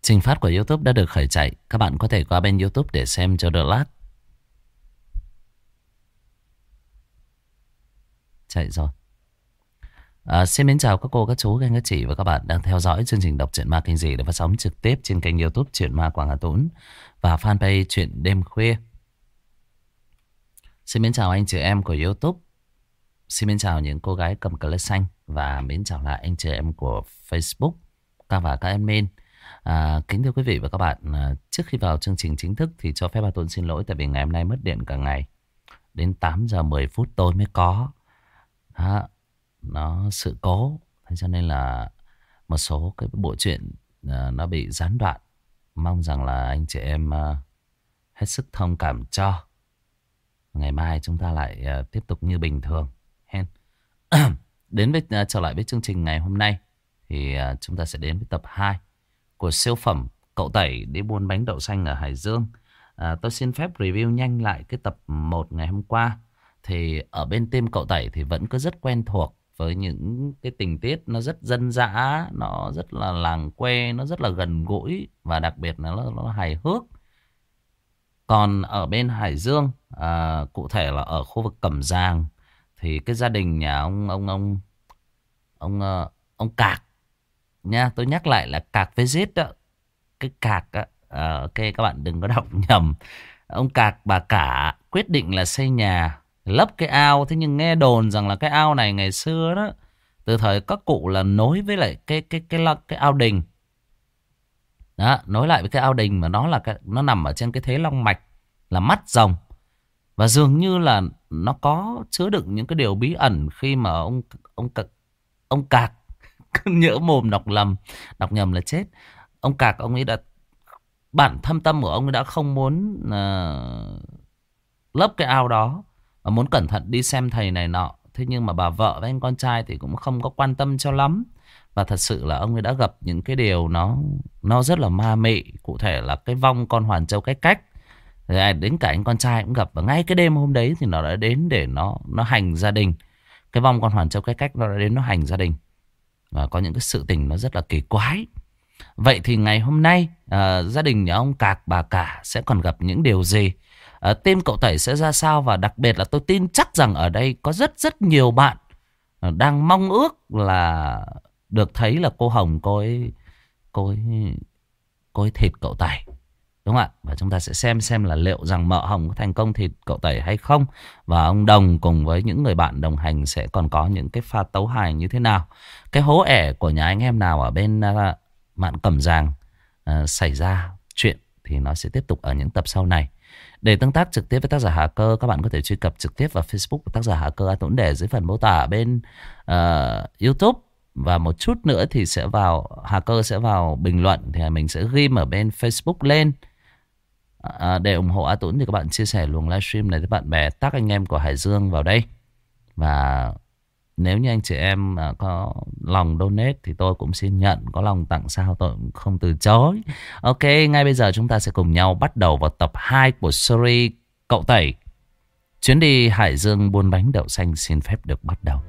Trình phát của YouTube đã được khởi chạy. Các bạn có thể qua bên YouTube để xem cho đỡ lát. Chạy rồi. Xin mến chào các cô, các chú, các anh, các chị và các bạn đang theo dõi chương trình đọc truyện ma kinh dị được phát sóng trực tiếp trên kênh YouTube Truyện Ma Quảng Hà Tún và fanpage Truyện Đêm Khuya. Xin mến chào anh chị em của YouTube. Xin mến chào những cô gái cầm cờ lê xanh và mến chào lại anh chị em của Facebook và các admin. Kính thưa quý vị và các bạn, trước khi vào chương trình chính thức thì cho phép bà Tuấn xin lỗi tại vì ngày hôm nay mất điện cả ngày. Đến 8 giờ 10 phút tôi mới có. Nó sự cố, thế cho nên là một số cái bộ truyện nó bị gián đoạn. Mong rằng là anh chị em hết sức thông cảm cho. Ngày mai chúng ta lại tiếp tục như bình thường. Đến với trở lại với chương trình ngày hôm nay thì chúng ta sẽ đến với tập 2 của siêu phẩm Cậu Tẩy đi buôn bánh đậu xanh ở Hải Dương. Tôi xin phép review nhanh lại cái tập 1 ngày hôm qua. Thì ở bên team Cậu Tẩy thì vẫn cứ rất quen thuộc với những cái tình tiết nó rất dân dã, nó rất là làng quê, nó rất là gần gũi và đặc biệt là nó hài hước. Còn ở bên Hải Dương, cụ thể là ở khu vực Cẩm Giàng thì cái gia đình nhà ông Cạc nha, tôi nhắc lại là Cạc với Zít đó. Cái Cạc á, ok các bạn đừng có đọc nhầm. Ông Cạc bà Cả quyết định là xây nhà lấp cái ao. Thế nhưng nghe đồn rằng là cái ao này ngày xưa đó, từ thời các cụ là nối với lại cái ao đình. Đó, nối lại với cái ao đình mà nó nằm ở trên cái thế long mạch là mắt rồng. Và dường như là nó có chứa đựng những cái điều bí ẩn khi mà ông Cạc nhỡ mồm đọc nhầm là chết. Ông Cạc ông ấy đã bản thâm tâm của ông ấy đã không muốn lấp cái ao đó và muốn cẩn thận đi xem thầy này nọ. Thế nhưng mà bà vợ với anh con trai thì cũng không có quan tâm cho lắm. Và thật sự là ông ấy đã gặp những cái điều nó rất là ma mị. Cụ thể là cái vong con Hoàn Châu Cách. Rồi đến cả anh con trai cũng gặp. Và ngay cái đêm hôm đấy thì nó đã đến để nó hành gia đình. Cái vong con Hoàn Châu Cách nó đã đến nó hành gia đình. Và có những cái sự tình nó rất là kỳ quái. Vậy thì ngày hôm nay gia đình nhà ông Cạc bà Cả sẽ còn gặp những điều gì? Team Cậu Tẩy sẽ ra sao? Và đặc biệt là tôi tin chắc rằng ở đây có rất nhiều bạn đang mong ước là được thấy là cô Hồng cô ấy thịt Cậu Tẩy, đúng không ạ? Và chúng ta sẽ xem là liệu rằng mợ Hồng có thành công thịt Cậu Tẩy hay không. Và ông Đồng cùng với những người bạn đồng hành sẽ còn có những cái pha tấu hài như thế nào. Cái hố ẻ của nhà anh em nào ở bên Mạn Cẩm Giàng xảy ra chuyện thì nó sẽ tiếp tục ở những tập sau này. Để tương tác trực tiếp với tác giả Hà Cơ, các bạn có thể truy cập trực tiếp vào Facebook của tác giả Hà Cơ. Tôi để dưới phần mô tả ở bên YouTube. Và một chút nữa thì Hà Cơ sẽ vào bình luận. Thì mình sẽ ghim ở bên Facebook lên. Để ủng hộ A Tuấn thì các bạn chia sẻ luồng livestream này với bạn bè, tag anh em của Hải Dương vào đây. Và nếu như anh chị em có lòng donate thì tôi cũng xin nhận. Có lòng tặng sao tôi cũng không từ chối. Ok, ngay bây giờ chúng ta sẽ cùng nhau bắt đầu vào tập 2 của series Cậu Tẩy. Chuyến đi Hải Dương buôn bánh đậu xanh xin phép được bắt đầu.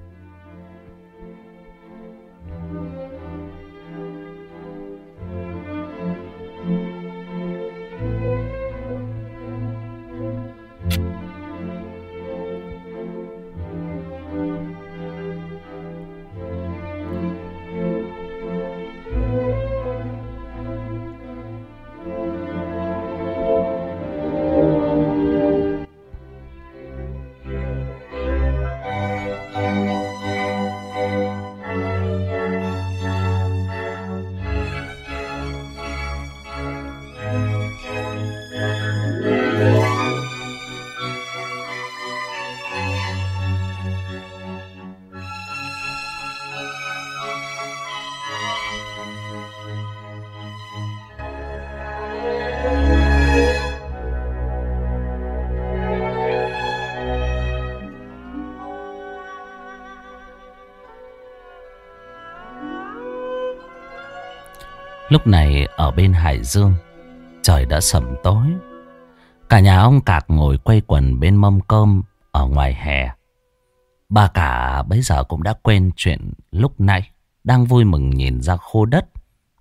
Lúc này ở bên Hải Dương, trời đã sẩm tối. Cả nhà ông Cạc ngồi quây quần bên mâm cơm ở ngoài hè. Bà Cả bấy giờ cũng đã quên chuyện lúc nãy, đang vui mừng nhìn ra khu đất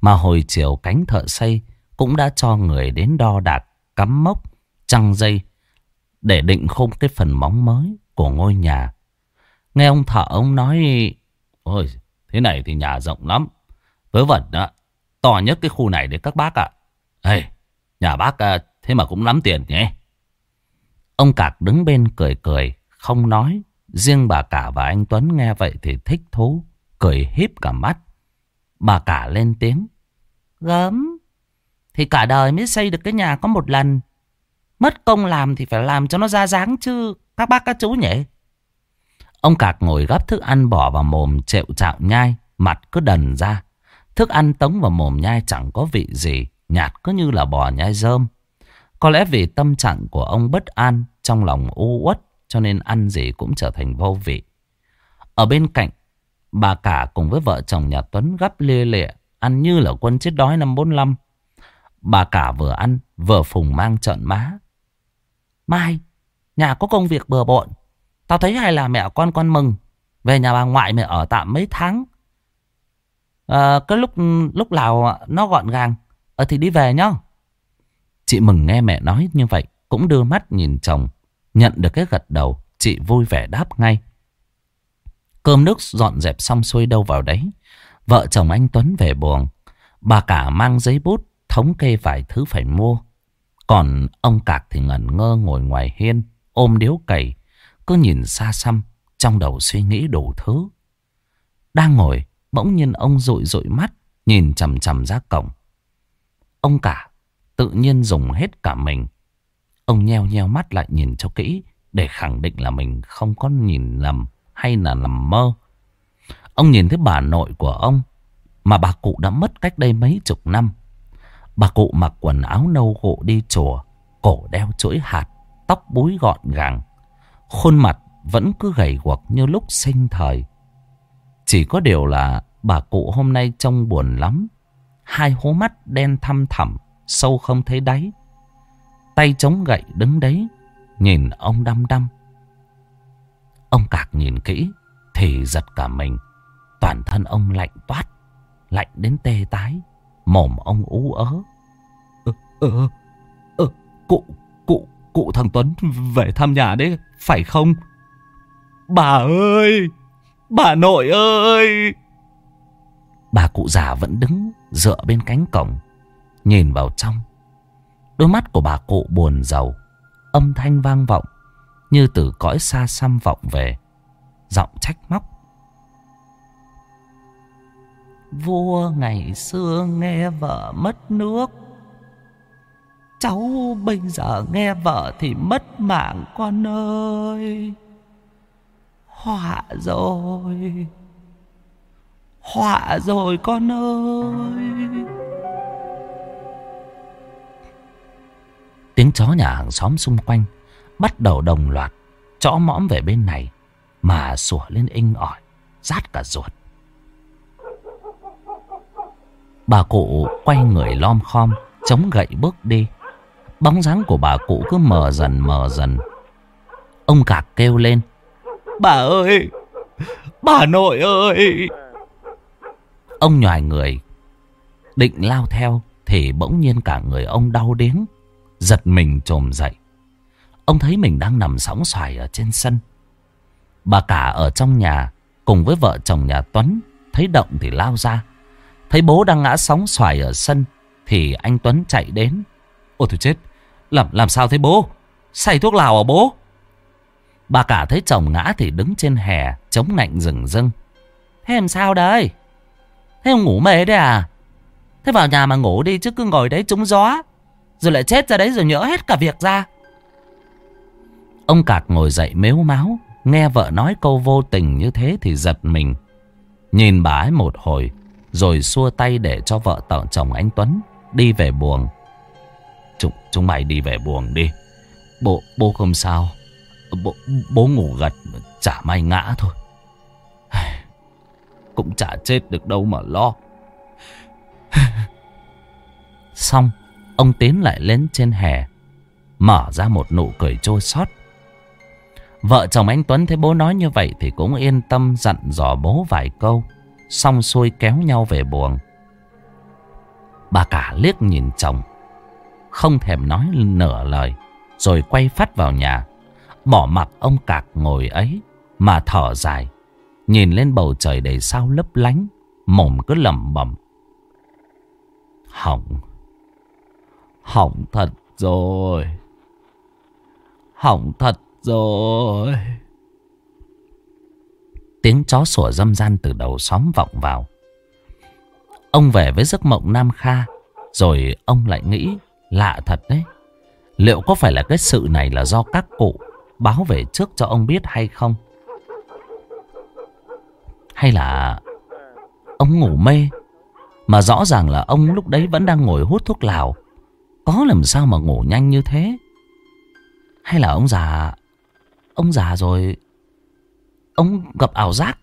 Mà hồi chiều cánh thợ xây cũng đã cho người đến đo đạc, cắm mốc, trăng dây để định khung cái phần móng mới của ngôi nhà. Nghe ông thợ ông nói: ôi, thế này thì nhà rộng lắm. Vớ vẩn đó, to nhất cái khu này đấy các bác ạ. Ê, nhà bác thế mà cũng lắm tiền nhỉ. Ông Cạc đứng bên cười cười, không nói. Riêng bà Cả và anh Tuấn nghe vậy thì thích thú, cười híp cả mắt. Bà Cả lên tiếng: gớm, thì cả đời mới xây được cái nhà có một lần. Mất công làm thì phải làm cho nó ra dáng chứ, các bác các chú nhỉ. Ông Cạc ngồi gắp thức ăn bỏ vào mồm, trẹo chạo nhai, mặt cứ đần ra. Thức ăn tống vào mồm nhai chẳng có vị gì, nhạt cứ như là bò nhai rơm. Có lẽ vì tâm trạng của ông bất an, trong lòng u uất, cho nên ăn gì cũng trở thành vô vị. Ở bên cạnh, bà Cả cùng với vợ chồng nhà Tuấn gắp lia lịa, ăn như là quân chết đói năm 45. Bà Cả vừa ăn vừa phùng mang trợn má: mai, nhà có công việc bừa bộn, tao thấy hay là mẹ con mừng về nhà bà ngoại mẹ ở tạm mấy tháng. Cái lúc nào nó gọn gàng thì đi về nhá. Chị Mừng nghe mẹ nói như vậy cũng đưa mắt nhìn chồng. Nhận được cái gật đầu, chị vui vẻ đáp ngay. Cơm nước dọn dẹp xong xuôi đâu vào đấy, vợ chồng anh Tuấn về buồng. Bà Cả mang giấy bút thống kê vài thứ phải mua. Còn ông Cạc thì ngẩn ngơ ngồi ngoài hiên, ôm điếu cày, cứ nhìn xa xăm, trong đầu suy nghĩ đủ thứ. Đang ngồi, bỗng nhiên ông dụi dụi mắt, nhìn chằm chằm ra cổng. Ông Cả tự nhiên dùng hết cả mình. Ông nheo nheo mắt lại nhìn cho kỹ, để khẳng định là mình không có nhìn lầm hay là nằm mơ. Ông nhìn thấy bà nội của ông, mà bà cụ đã mất cách đây mấy chục năm. Bà cụ mặc quần áo nâu gộ đi chùa, cổ đeo chuỗi hạt, tóc búi gọn gàng. Khuôn mặt vẫn cứ gầy guộc như lúc sinh thời. Chỉ có điều là bà cụ hôm nay trông buồn lắm. Hai hố mắt đen thăm thẳm, sâu không thấy đáy. Tay chống gậy đứng đấy, nhìn ông đăm đăm. Ông Cạc nhìn kỹ thì giật cả mình. Toàn thân ông lạnh toát, lạnh đến tê tái. Mồm ông ú ớ: Cụ thằng Tuấn về thăm nhà đấy, phải không? Bà ơi! Bà nội ơi! Bà cụ già vẫn đứng dựa bên cánh cổng, nhìn vào trong. Đôi mắt của bà cụ buồn rầu, âm thanh vang vọng như từ cõi xa xăm vọng về, giọng trách móc: vua ngày xưa nghe vợ mất nước, cháu bây giờ nghe vợ thì mất mạng con ơi. Họa rồi, họa rồi con ơi. Tiếng chó nhà hàng xóm xung quanh bắt đầu đồng loạt chõ mõm về bên này, mà sủa lên inh ỏi, rát cả ruột. Bà cụ quay người lom khom, chống gậy bước đi. Bóng dáng của bà cụ cứ mờ dần mờ dần. Ông Cạc kêu lên: bà ơi! Bà nội ơi! Ông nhoài người định lao theo thì bỗng nhiên cả người ông đau điếng, giật mình chồm dậy. Ông thấy mình đang nằm sóng xoài ở trên sân. Bà Cả ở trong nhà cùng với vợ chồng nhà Tuấn thấy động thì lao ra. Thấy bố đang ngã sóng xoài ở sân thì anh Tuấn chạy đến: ôi thôi chết! Làm sao thế bố? Xài thuốc lào à bố? Bà Cả thấy chồng ngã thì đứng trên hè chống nạnh rừng rưng: thế làm sao đấy? Thế ông ngủ mê đấy à? Thế vào nhà mà ngủ đi chứ cứ ngồi đấy trúng gió, rồi lại chết ra đấy rồi nhỡ hết cả việc ra. Ông Cạc ngồi dậy mếu máo, nghe vợ nói câu vô tình như thế thì giật mình. Nhìn bà ấy một hồi rồi xua tay để cho vợ chồng anh Tuấn đi về buồng. Chúng mày đi về buồng đi. Bố không sao. Bố ngủ gật, chả may ngã thôi. Cũng chả chết được đâu mà lo. Xong, ông tiến lại lên trên hè, mở ra một nụ cười chua xót. Vợ chồng anh Tuấn thấy bố nói như vậy thì cũng yên tâm, dặn dò bố vài câu, xong xuôi kéo nhau về buồng. Bà cả liếc nhìn chồng, không thèm nói nửa lời, rồi quay phắt vào nhà, bỏ mặc ông Cạc ngồi ấy mà thở dài, nhìn lên bầu trời đầy sao lấp lánh, mồm cứ lẩm bẩm: Hỏng, hỏng thật rồi, hỏng thật rồi. Tiếng chó sủa râm ran từ đầu xóm vọng vào. Ông về với giấc mộng Nam Kha, rồi ông lại nghĩ lạ thật đấy. Liệu có phải là cái sự này là do các cụ báo về trước cho ông biết hay không? Hay là ông ngủ mê, mà rõ ràng là ông lúc đấy vẫn đang ngồi hút thuốc lào, có làm sao mà ngủ nhanh như thế? Hay là ông già rồi, ông gặp ảo giác?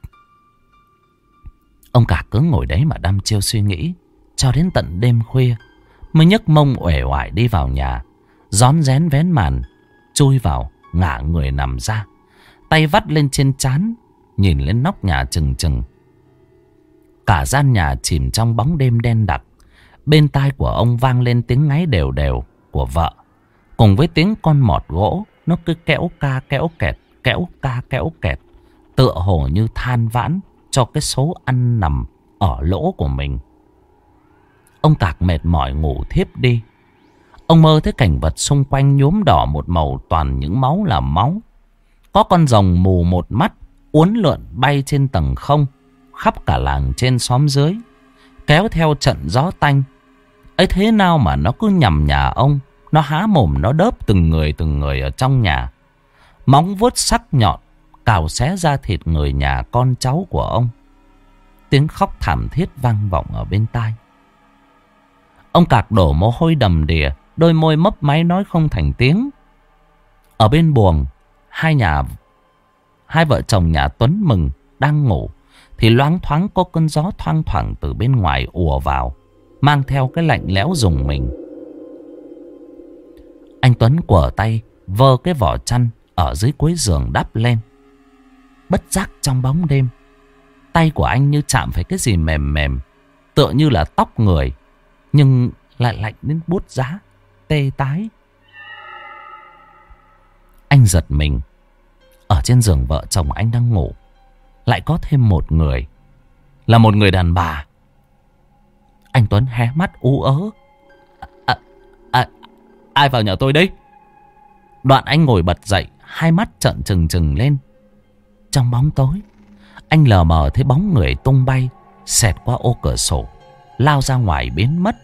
Ông cả cứ ngồi đấy mà đăm chiêu suy nghĩ, cho đến tận đêm khuya mới nhấc mông uể oải đi vào nhà, rón rén vén màn, chui vào, ngả người nằm ra, tay vắt lên trên trán, nhìn lên nóc nhà chừng chừng. Cả gian nhà chìm trong bóng đêm đen đặc. Bên tai của ông vang lên tiếng ngáy đều đều của vợ, cùng với tiếng con mọt gỗ nó cứ kéo ca kéo kẹt, kéo ca kéo kẹt, tựa hồ như than vãn cho cái số ăn nằm ở lỗ của mình. Ông Cạc mệt mỏi ngủ thiếp đi. Ông mơ thấy cảnh vật xung quanh nhuốm đỏ một màu toàn những máu là máu. Có con rồng mù một mắt uốn lượn bay trên tầng không, khắp cả làng trên xóm dưới, kéo theo trận gió tanh. Ấy thế nào mà nó cứ nhằm nhà ông, nó há mồm nó đớp từng người ở trong nhà. Móng vuốt sắc nhọn cào xé ra thịt người nhà con cháu của ông. Tiếng khóc thảm thiết vang vọng ở bên tai. Ông Cạc đổ mồ hôi đầm đìa, đôi môi mấp máy nói không thành tiếng. Ở bên buồng, hai vợ chồng nhà Tuấn Mừng đang ngủ, thì loáng thoáng có cơn gió thoang thoảng từ bên ngoài ùa vào, mang theo cái lạnh lẽo rùng mình. Anh Tuấn quở tay vơ cái vỏ chăn ở dưới cuối giường đắp lên. Bất giác trong bóng đêm, tay của anh như chạm phải cái gì mềm mềm, tựa như là tóc người, nhưng lại lạnh đến buốt giá, tê tái. Anh giật mình. Ở trên giường vợ chồng anh đang ngủ lại có thêm một người, là một người đàn bà. Anh Tuấn hé mắt ú ớ. Ai vào nhà tôi đấy? Đoạn anh ngồi bật dậy, hai mắt trợn trừng trừng lên. Trong bóng tối, anh lờ mờ thấy bóng người tung bay, xẹt qua ô cửa sổ, lao ra ngoài biến mất.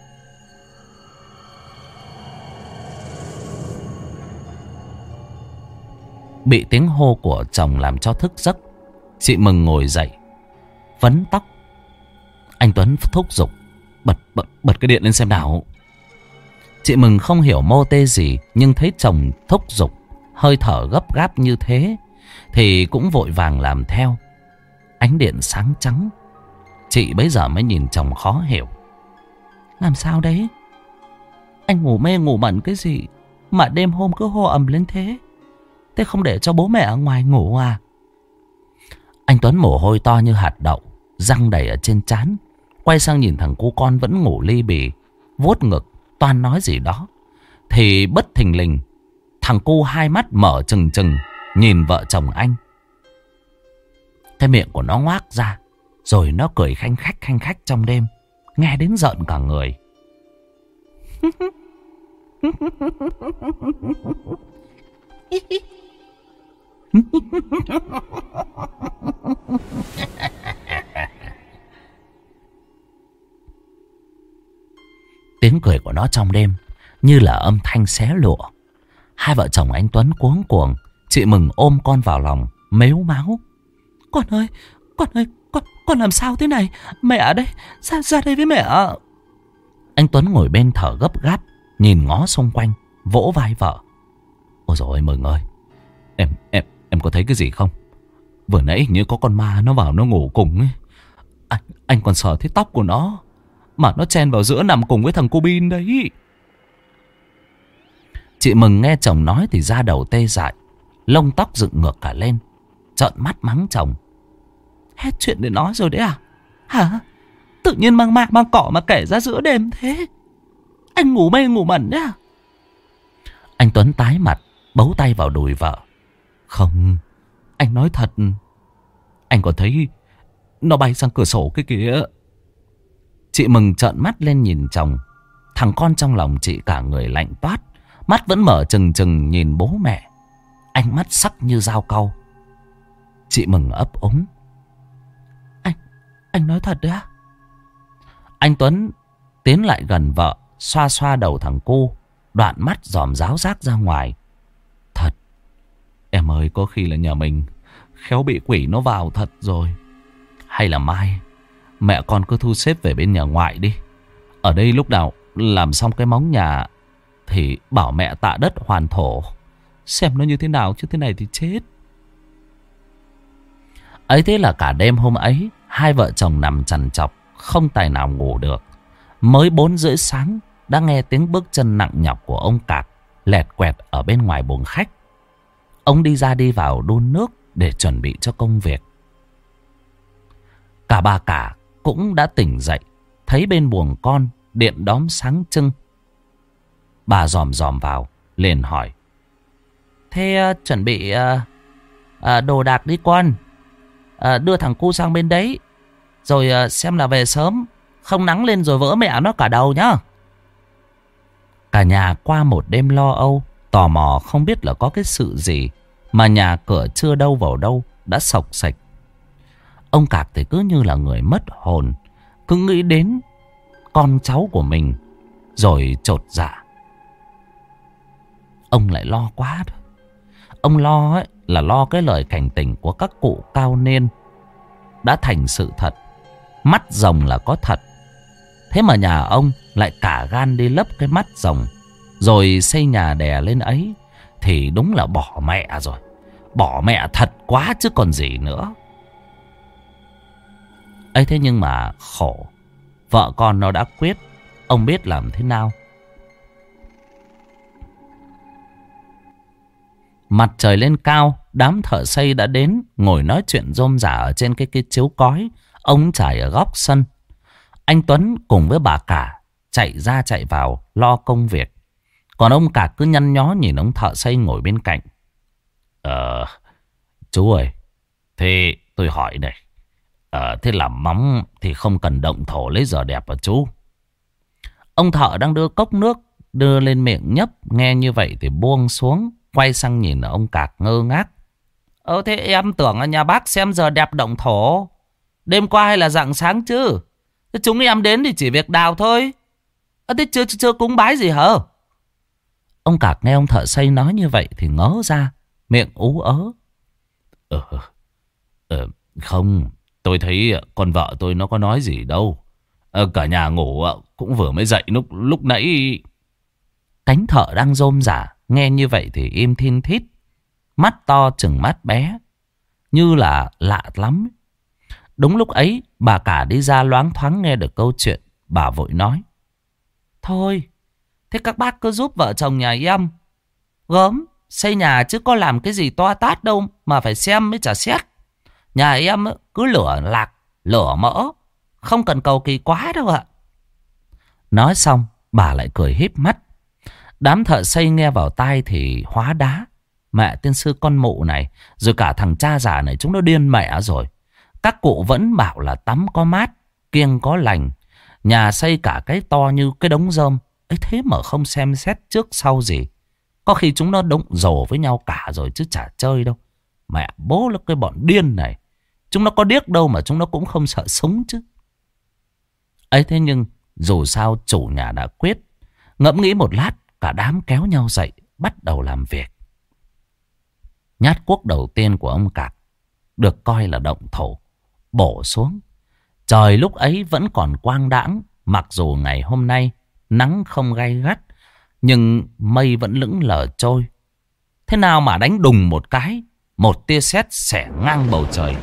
Bị tiếng hô của chồng làm cho thức giấc, chị Mừng ngồi dậy, vấn tóc. Anh Tuấn thúc giục: Bật cái điện lên xem nào. Chị Mừng không hiểu mô tê gì, nhưng thấy chồng thúc giục, hơi thở gấp gáp như thế, thì cũng vội vàng làm theo. Ánh điện sáng trắng. Chị bấy giờ mới nhìn chồng khó hiểu. Làm sao đấy? Anh ngủ mê ngủ mẩn cái gì mà đêm hôm cứ hô ầm lên thế? Thế không để cho bố mẹ ở ngoài ngủ à? Anh Tuấn mồ hôi to như hạt đậu, răng đầy ở trên trán, quay sang nhìn thằng cu con vẫn ngủ li bì, vuốt ngực toan nói gì đó, thì bất thình lình thằng cu hai mắt mở trừng trừng nhìn vợ chồng anh. Cái miệng của nó ngoác ra, rồi nó cười khanh khách trong đêm, nghe đến giận cả người. Tiếng cười của nó trong đêm như là âm thanh xé lụa. Hai vợ chồng anh Tuấn cuống cuồng. Chị Mừng ôm con vào lòng, mếu máo: Con ơi, con làm sao thế này? Mẹ đây, ra đây với mẹ. Anh Tuấn ngồi bên thở gấp gáp, nhìn ngó xung quanh, vỗ vai vợ: Ôi dồi ôi Mừng ơi, em có thấy cái gì không? Vừa nãy hình như có con ma nó vào nó ngủ cùng ấy. Anh còn sờ thấy tóc của nó, mà nó chen vào giữa nằm cùng với thằng cô Bin đấy. Chị Mừng nghe chồng nói thì da đầu tê dại, lông tóc dựng ngược cả lên, trợn mắt mắng chồng: Hết chuyện để nói rồi đấy à? Hả? Tự nhiên mang cỏ mà kể ra giữa đêm thế? Anh ngủ mê ngủ mẩn đấy à? Anh Tuấn tái mặt, bấu tay vào đùi vợ. Không, anh nói thật. Anh còn thấy nó bay sang cửa sổ cái kìa. Chị Mừng trợn mắt lên nhìn chồng. Thằng con trong lòng chị cả người lạnh toát, mắt vẫn mở trừng trừng nhìn bố mẹ, ánh mắt sắc như dao cau. Chị Mừng ấp úng. Anh nói thật đấy á? Anh Tuấn tiến lại gần vợ, xoa xoa đầu thằng cu, đoạn mắt dòm ráo rác ra ngoài. Thật. Em ơi, có khi là nhà mình khéo bị quỷ nó vào thật rồi. Hay là mai mẹ con cứ thu xếp về bên nhà ngoại đi. Ở đây lúc nào làm xong cái móng nhà thì bảo mẹ tạ đất hoàn thổ, xem nó như thế nào, chứ thế này thì chết. Ấy thế là cả đêm hôm ấy, hai vợ chồng nằm trằn trọc, không tài nào ngủ được. Mới 4 rưỡi sáng đã nghe tiếng bước chân nặng nhọc của ông Cạc lẹt quẹt ở bên ngoài buồng khách. Ông đi ra đi vào đun nước để chuẩn bị cho công việc. Cả bà cả cũng đã tỉnh dậy, thấy bên buồng con điện đóm sáng trưng. Bà dòm dòm vào, liền hỏi. Thế chuẩn bị đồ đạc đi con. Đưa thằng cu sang bên đấy, rồi xem là về sớm, không nắng lên rồi vỡ mẹ nó cả đầu nhá. Cả nhà qua một đêm lo âu, tò mò không biết là có cái sự gì mà nhà cửa chưa đâu vào đâu đã sộc sạch. Ông Cạc thì cứ như là người mất hồn, cứ nghĩ đến con cháu của mình rồi chột dạ. Ông lại lo quá thôi. Ông lo ấy là lo cái lời cảnh tỉnh của các cụ cao niên đã thành sự thật. Mắt rồng là có thật. Thế mà nhà ông lại cả gan đi lấp cái mắt rồng, rồi xây nhà đè lên ấy, thì đúng là bỏ mẹ rồi. Bỏ mẹ thật quá chứ còn gì nữa. Ấy thế nhưng mà khổ, vợ con nó đã quyết, ông biết làm thế nào. Mặt trời lên cao, đám thợ xây đã đến ngồi nói chuyện rôm rả ở trên cái chiếu cói ông trải ở góc sân. Anh Tuấn cùng với bà cả chạy ra chạy vào lo công việc. Còn ông cả cứ nhăn nhó nhìn ông thợ xây ngồi bên cạnh. Chú ơi, thế tôi hỏi này. Thế làm móng thì không cần động thổ lấy giờ đẹp à chú? Ông thợ đang đưa cốc nước đưa lên miệng nhấp, nghe như vậy thì buông xuống, quay sang nhìn ông Cạc ngơ ngác. Thế em tưởng là nhà bác xem giờ đẹp động thổ đêm qua hay là rạng sáng chứ? Thế chúng em đến thì chỉ việc đào thôi. Thế chưa cúng bái gì hả? Ông Cạc nghe ông thợ xây nói như vậy thì ngớ ra, miệng ú ớ. Không, tôi thấy con vợ tôi nó có nói gì đâu. Cả nhà ngủ cũng vừa mới dậy lúc nãy. Cánh thợ đang rôm rả nghe như vậy thì im thin thít, mắt to chừng mắt bé, như là lạ lắm. Đúng lúc ấy bà cả đi ra loáng thoáng nghe được câu chuyện. Bà vội nói. Thôi, thế các bác cứ giúp vợ chồng nhà em gớm xây nhà, chứ có làm cái gì toa tát đâu mà phải xem mới chả xét. Nhà em cứ lửa lạc lửa mỡ, không cần cầu kỳ quá đâu ạ. Nói xong bà lại cười híp mắt. Đám thợ xây nghe vào tai thì hóa đá. Mẹ tiên sư con mụ này, rồi cả thằng cha già này, chúng nó điên mẹ rồi. Các cụ vẫn bảo là tắm có mát, kiêng có lành, nhà xây cả cái to như cái đống rơm ấy, thế mà không xem xét trước sau gì. Có khi chúng nó đụng rồ với nhau cả rồi chứ chả chơi đâu. Mẹ bố là cái bọn điên này, chúng nó có điếc đâu mà chúng nó cũng không sợ súng chứ. Ấy thế nhưng dù sao chủ nhà đã quyết. Ngẫm nghĩ một lát, cả đám kéo nhau dậy bắt đầu làm việc. Nhát cuốc đầu tiên của ông Cạc được coi là động thổ bổ xuống. Trời lúc ấy vẫn còn quang đãng, mặc dù ngày hôm nay nắng không gay gắt, nhưng mây vẫn lững lờ trôi. Thế nào mà đánh đùng một cái, một tia sét xẻ ngang bầu trời.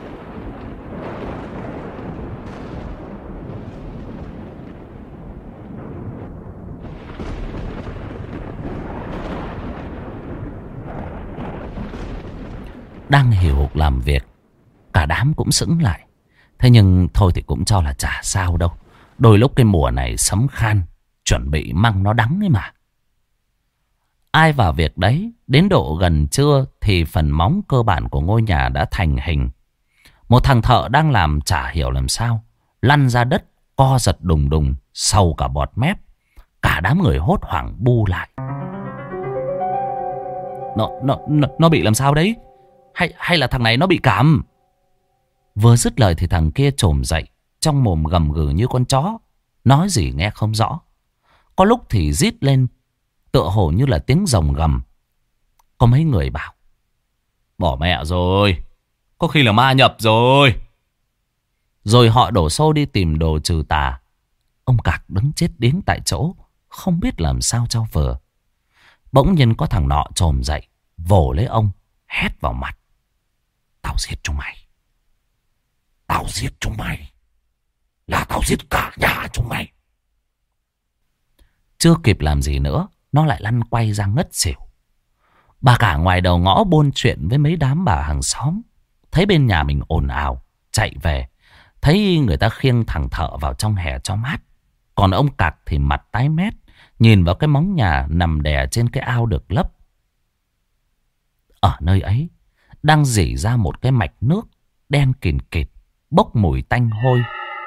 Đang hì hục làm việc, cả đám cũng sững lại. Thế nhưng thôi thì cũng cho là chả sao đâu. Đôi lúc cái mùa này sấm khan, chuẩn bị măng nó đắng ấy mà. Ai vào việc đấy, đến độ gần trưa thì phần móng cơ bản của ngôi nhà đã thành hình. Một thằng thợ đang làm chả hiểu làm sao, lăn ra đất, co giật đùng đùng, sầu cả bọt mép. Cả đám người hốt hoảng bu lại. Nó bị làm sao đấy? Hay là thằng này nó bị cảm? Vừa dứt lời thì thằng kia trồm dậy, trong mồm gầm gừ như con chó, nói gì nghe không rõ. Có lúc thì rít lên, tựa hồ như là tiếng rồng gầm. Có mấy người bảo: bỏ mẹ rồi, có khi là ma nhập rồi. Rồi họ đổ xô đi tìm đồ trừ tà. Ông Cạc đứng chết điếng tại chỗ, không biết làm sao cho vừa. Bỗng nhiên có thằng nọ trồm dậy, vồ lấy ông, hét vào mặt: tao giết chúng mày. Tao giết chúng mày là tao giết cả nhà chúng mày. Chưa kịp làm gì nữa, nó lại lăn quay ra ngất xỉu. Bà cả ngoài đầu ngõ buôn chuyện với mấy đám bà hàng xóm, thấy bên nhà mình ồn ào, chạy về. Thấy người ta khiêng thằng thợ vào trong hè cho mát. Còn ông Cạc thì mặt tái mét, nhìn vào cái móng nhà nằm đè trên cái ao được lấp. Ở nơi ấy đang rỉ ra một cái mạch nước đen kìn kịt, bốc mùi tanh hôi.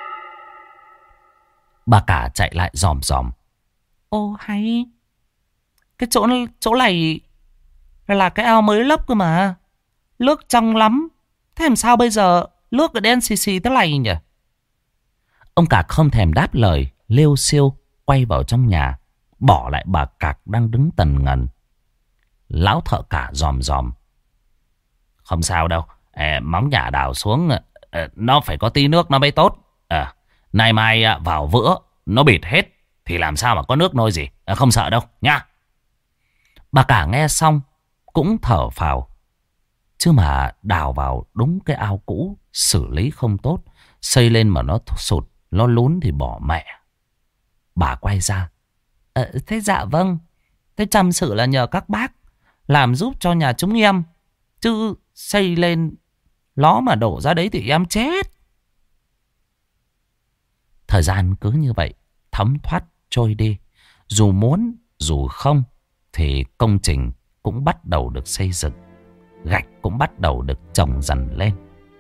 Bà cả chạy lại dòm dòm: ô hay, cái chỗ này là cái ao mới lấp cơ mà, nước trong lắm. Thế làm sao bây giờ nước đen xì xì thế này nhỉ? Ông Cạc không thèm đáp lời, liêu xiêu quay vào trong nhà, bỏ lại bà Cạc đang đứng tần ngần. Lão thợ cả dòm dòm: không sao đâu, móng nhà đào xuống nó phải có tí nước nó mới tốt. Nay mai vào vữa nó bịt hết thì làm sao mà có nước nôi gì. Không sợ đâu nha. Bà cả nghe xong cũng thở phào. Chứ mà đào vào đúng cái ao cũ, xử lý không tốt, xây lên mà nó sụt, nó lún thì bỏ mẹ. Bà quay ra: thế dạ vâng, thế chăm sự là nhờ các bác làm giúp cho nhà chúng em, chứ xây lên nó mà đổ ra đấy thì em chết. Thời gian cứ như vậy thấm thoát trôi đi. Dù muốn dù không thì công trình cũng bắt đầu được xây dựng, gạch cũng bắt đầu được chồng dần lên.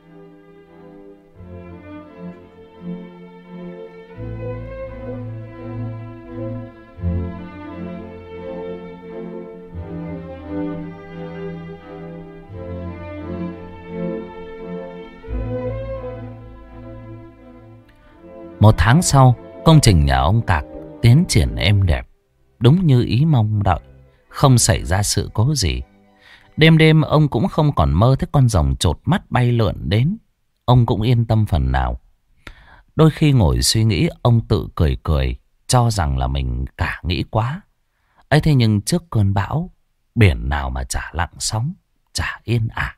Một tháng sau, công trình nhà ông Cạc tiến triển êm đẹp, đúng như ý mong đợi, không xảy ra sự cố gì. Đêm đêm ông cũng không còn mơ thấy con rồng chột mắt bay lượn đến. Ông cũng yên tâm phần nào. Đôi khi ngồi suy nghĩ, ông tự cười cười, cho rằng là mình cả nghĩ quá. Ấy thế nhưng trước cơn bão, biển nào mà chả lặng sóng, chả yên ả.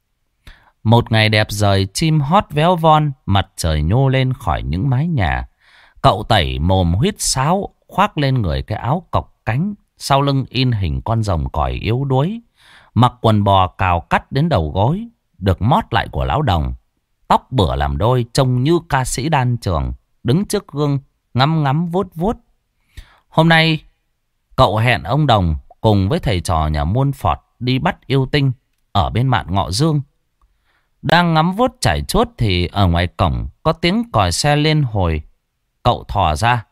Một ngày đẹp trời, chim hót véo von, mặt trời nhô lên khỏi những mái nhà. Cậu Tẩy mồm huýt sáo, khoác lên người cái áo cộc cánh, sau lưng in hình con rồng còi yếu đuối. Mặc quần bò cào cắt đến đầu gối, được mót lại của lão Đồng. Tóc bửa làm đôi, trông như ca sĩ đan trường, đứng trước gương, ngắm ngắm vuốt vuốt. Hôm nay, cậu hẹn ông Đồng cùng với thầy trò nhà muôn phọt đi bắt yêu tinh ở bên mạn Ngọ Dương. Đang ngắm vuốt chảy chuốt thì ở ngoài cổng có tiếng còi xe lên hồi. Cậu thò ra: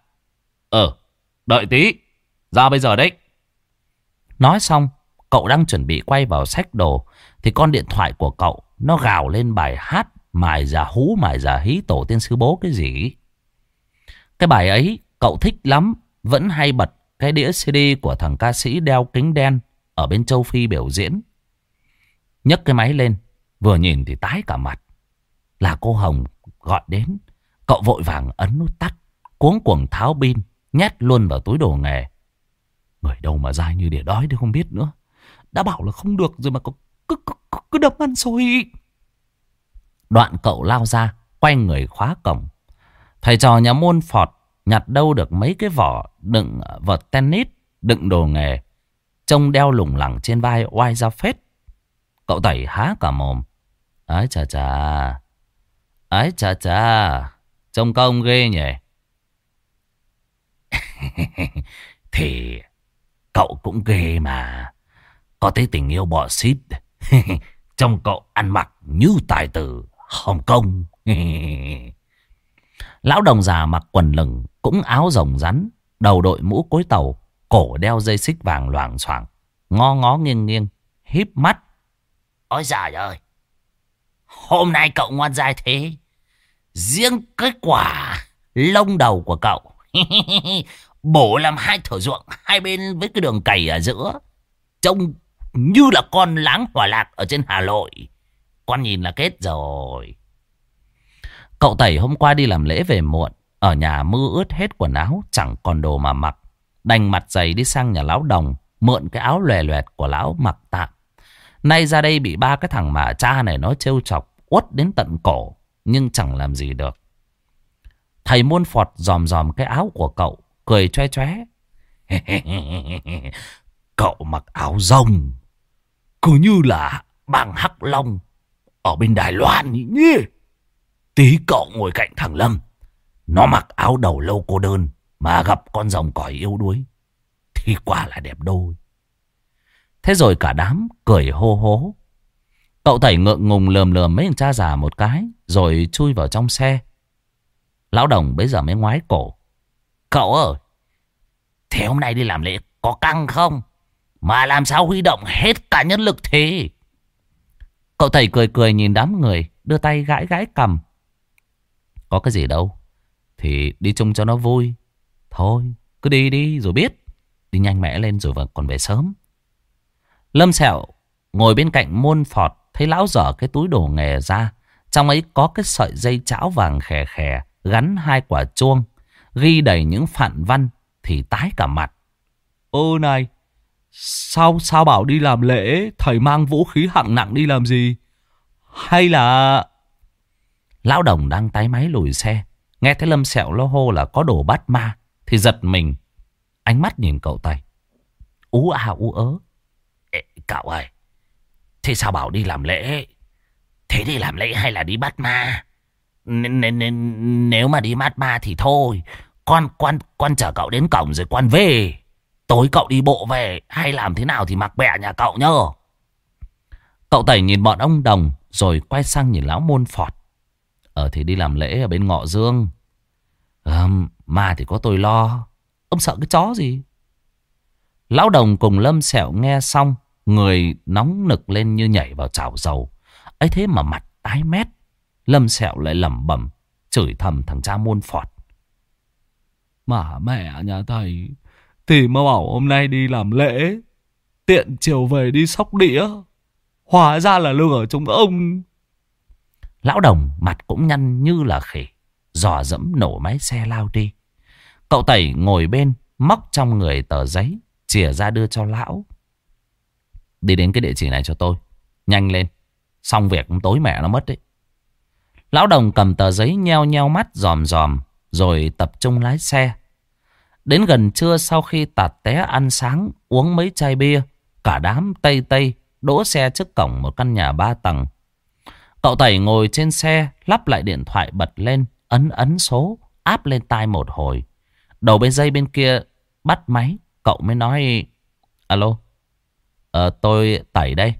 đợi tí, ra bây giờ đấy. Nói xong, cậu đang chuẩn bị quay vào xách đồ thì con điện thoại của cậu nó gào lên bài hát Mài Già Hú Mài Già Hí Tổ Tiên Sư Bố cái gì. Cái bài ấy cậu thích lắm, vẫn hay bật cái đĩa CD của thằng ca sĩ đeo kính đen ở bên châu Phi biểu diễn. Nhấc cái máy lên, vừa nhìn thì tái cả mặt. Là cô Hồng gọi đến. Cậu vội vàng ấn nút tắt, cuống cuồng tháo pin, nhét luôn vào túi đồ nghề. Người đâu mà dai như đỉa đói thì không biết nữa. Đã bảo là không được rồi mà cứ đập ăn xôi. Đoạn cậu lao ra, quay người khóa cổng. Thầy trò nhà môn phọt nhặt đâu được mấy cái vỏ đựng vợt tennis, đựng đồ nghề, trông đeo lủng lẳng trên vai oai ra phết. Cậu Tẩy há cả mồm: ái chà chà, ái chà chà, trông công ghê nhỉ. Thì cậu cũng ghê mà. Có thấy tình yêu bọ xít. Trông cậu ăn mặc như tài tử Hồng Kông. Lão đồng già mặc quần lửng, cũng áo rồng rắn, đầu đội mũ cối tàu, cổ đeo dây xích vàng loảng xoảng, ngó ngó nghiêng nghiêng, híp mắt. Ôi giời ơi, hôm nay cậu ngoan dai thế. Riêng cái quả lông đầu của cậu bổ làm hai thửa ruộng hai bên với cái đường cày ở giữa, trông như là con láng hỏa lạc ở trên Hà Nội. Con nhìn là kết rồi. Cậu Tẩy hôm qua đi làm lễ về muộn, ở nhà mưa ướt hết quần áo, chẳng còn đồ mà mặc, đành mặt dày đi sang nhà lão đồng mượn cái áo lòe loẹt của lão mặc tạm. Nay ra đây bị ba cái thằng mà cha này nó trêu chọc uất đến tận cổ, nhưng chẳng làm gì được. Thầy Muôn Phọt dòm dòm cái áo của cậu, cười choe choé. Cậu mặc áo rông cứ như là bang Hắc Long ở bên Đài Loan nhỉ. Tí cậu ngồi cạnh thằng Lâm, nó mặc áo đầu lâu cô đơn mà gặp con rồng còi yếu đuối thì quả là đẹp đôi. Thế rồi cả đám cười hô hố. Cậu Tẩy ngượng ngùng lườm lườm mấy thằng cha già một cái, rồi chui vào trong xe. Lão đồng bấy giờ mới ngoái cổ. Cậu ơi, thế hôm nay đi làm lễ có căng không? Mà làm sao huy động hết cả nhân lực thế? Cậu Tẩy cười cười nhìn đám người, đưa tay gãi gãi cằm. Có cái gì đâu, thì đi chung cho nó vui. Thôi, cứ đi đi rồi biết. Đi nhanh mẽ lên rồi còn về sớm. Lâm Sẹo ngồi bên cạnh Muôn Phọt, thấy lão dở cái túi đồ nghề ra. Trong ấy có cái sợi dây chảo vàng khè khè, gắn hai quả chuông, ghi đầy những phạn văn, thì tái cả mặt. Ơ này, sao bảo đi làm lễ, thầy mang vũ khí hạng nặng đi làm gì? Hay là... Lão đồng đang tái máy lùi xe, nghe thấy Lâm Sẹo lo hô là có đồ bắt ma, thì giật mình, ánh mắt nhìn cậu Tẩy, ú à ú ớ. Ê, cậu ơi, thế sao bảo đi làm lễ? Thế đi làm lễ hay là đi bắt ma? Nếu mà đi bắt ma thì thôi, con chở cậu đến cổng rồi con về. Tối cậu đi bộ về hay làm thế nào thì mặc bẹ nhà cậu nhớ. Cậu Tẩy nhìn bọn ông đồng, rồi quay sang nhìn lão Muôn Phọt. Thì đi làm lễ ở bên Ngọ Dương. Ma thì có tôi lo, ông sợ cái chó gì? Lão đồng cùng Lâm Sẹo nghe xong, người nóng nực lên như nhảy vào chảo dầu. Ấy thế mà mặt tái mét. Lâm Sẹo lại lẩm bẩm chửi thầm thằng cha Muôn Phọt. Mà mẹ nhà thầy thì mà bảo hôm nay đi làm lễ, tiện chiều về đi xóc đĩa, hóa ra là lừa chúng ông. Lão đồng mặt cũng nhăn như là khỉ, dò dẫm nổ máy xe lao đi. Cậu Tẩy ngồi bên, móc trong người tờ giấy, chìa ra đưa cho lão. Đi đến cái địa chỉ này cho tôi, nhanh lên, xong việc tối mẹ nó mất đấy. Lão đồng cầm tờ giấy nheo nheo mắt dòm dòm, rồi tập trung lái xe. Đến gần trưa, sau khi tạt té ăn sáng, uống mấy chai bia, cả đám tây tây đỗ xe trước cổng một căn nhà 3 tầng. Cậu Tẩy ngồi trên xe, lắp lại điện thoại bật lên, ấn số, áp lên tai một hồi. Đầu bên dây bên kia bắt máy, cậu mới nói: Alo, tôi Tẩy đây.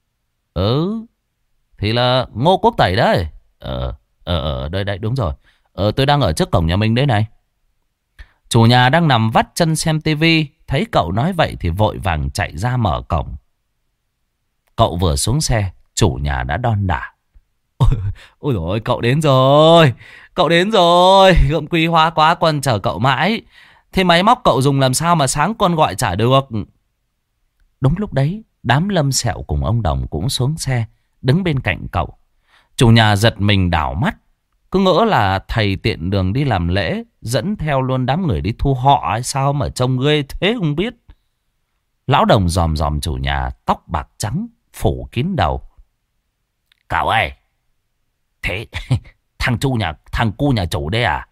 Thì là Ngô Quốc Tẩy đấy. Đây đúng rồi. Tôi đang ở trước cổng nhà mình đấy này. Chủ nhà đang nằm vắt chân xem tivi, thấy cậu nói vậy thì vội vàng chạy ra mở cổng. Cậu vừa xuống xe, chủ nhà đã đon đả. Ôi dồi ôi, cậu đến rồi. Cậu đến rồi. Gậm quý hóa quá, con chờ cậu mãi. Thế máy móc cậu dùng làm sao mà sáng con gọi chả được? Đúng lúc đấy, đám Lâm Sẹo cùng ông đồng cũng xuống xe, đứng bên cạnh cậu. Chủ nhà giật mình đảo mắt, cứ ngỡ là thầy tiện đường đi làm lễ, dẫn theo luôn đám người đi thu họ hay sao mà trông ghê thế không biết. Lão đồng dòm dòm chủ nhà, tóc bạc trắng, phủ kín đầu. Cậu ơi, thế thằng cu nhà chủ đây à?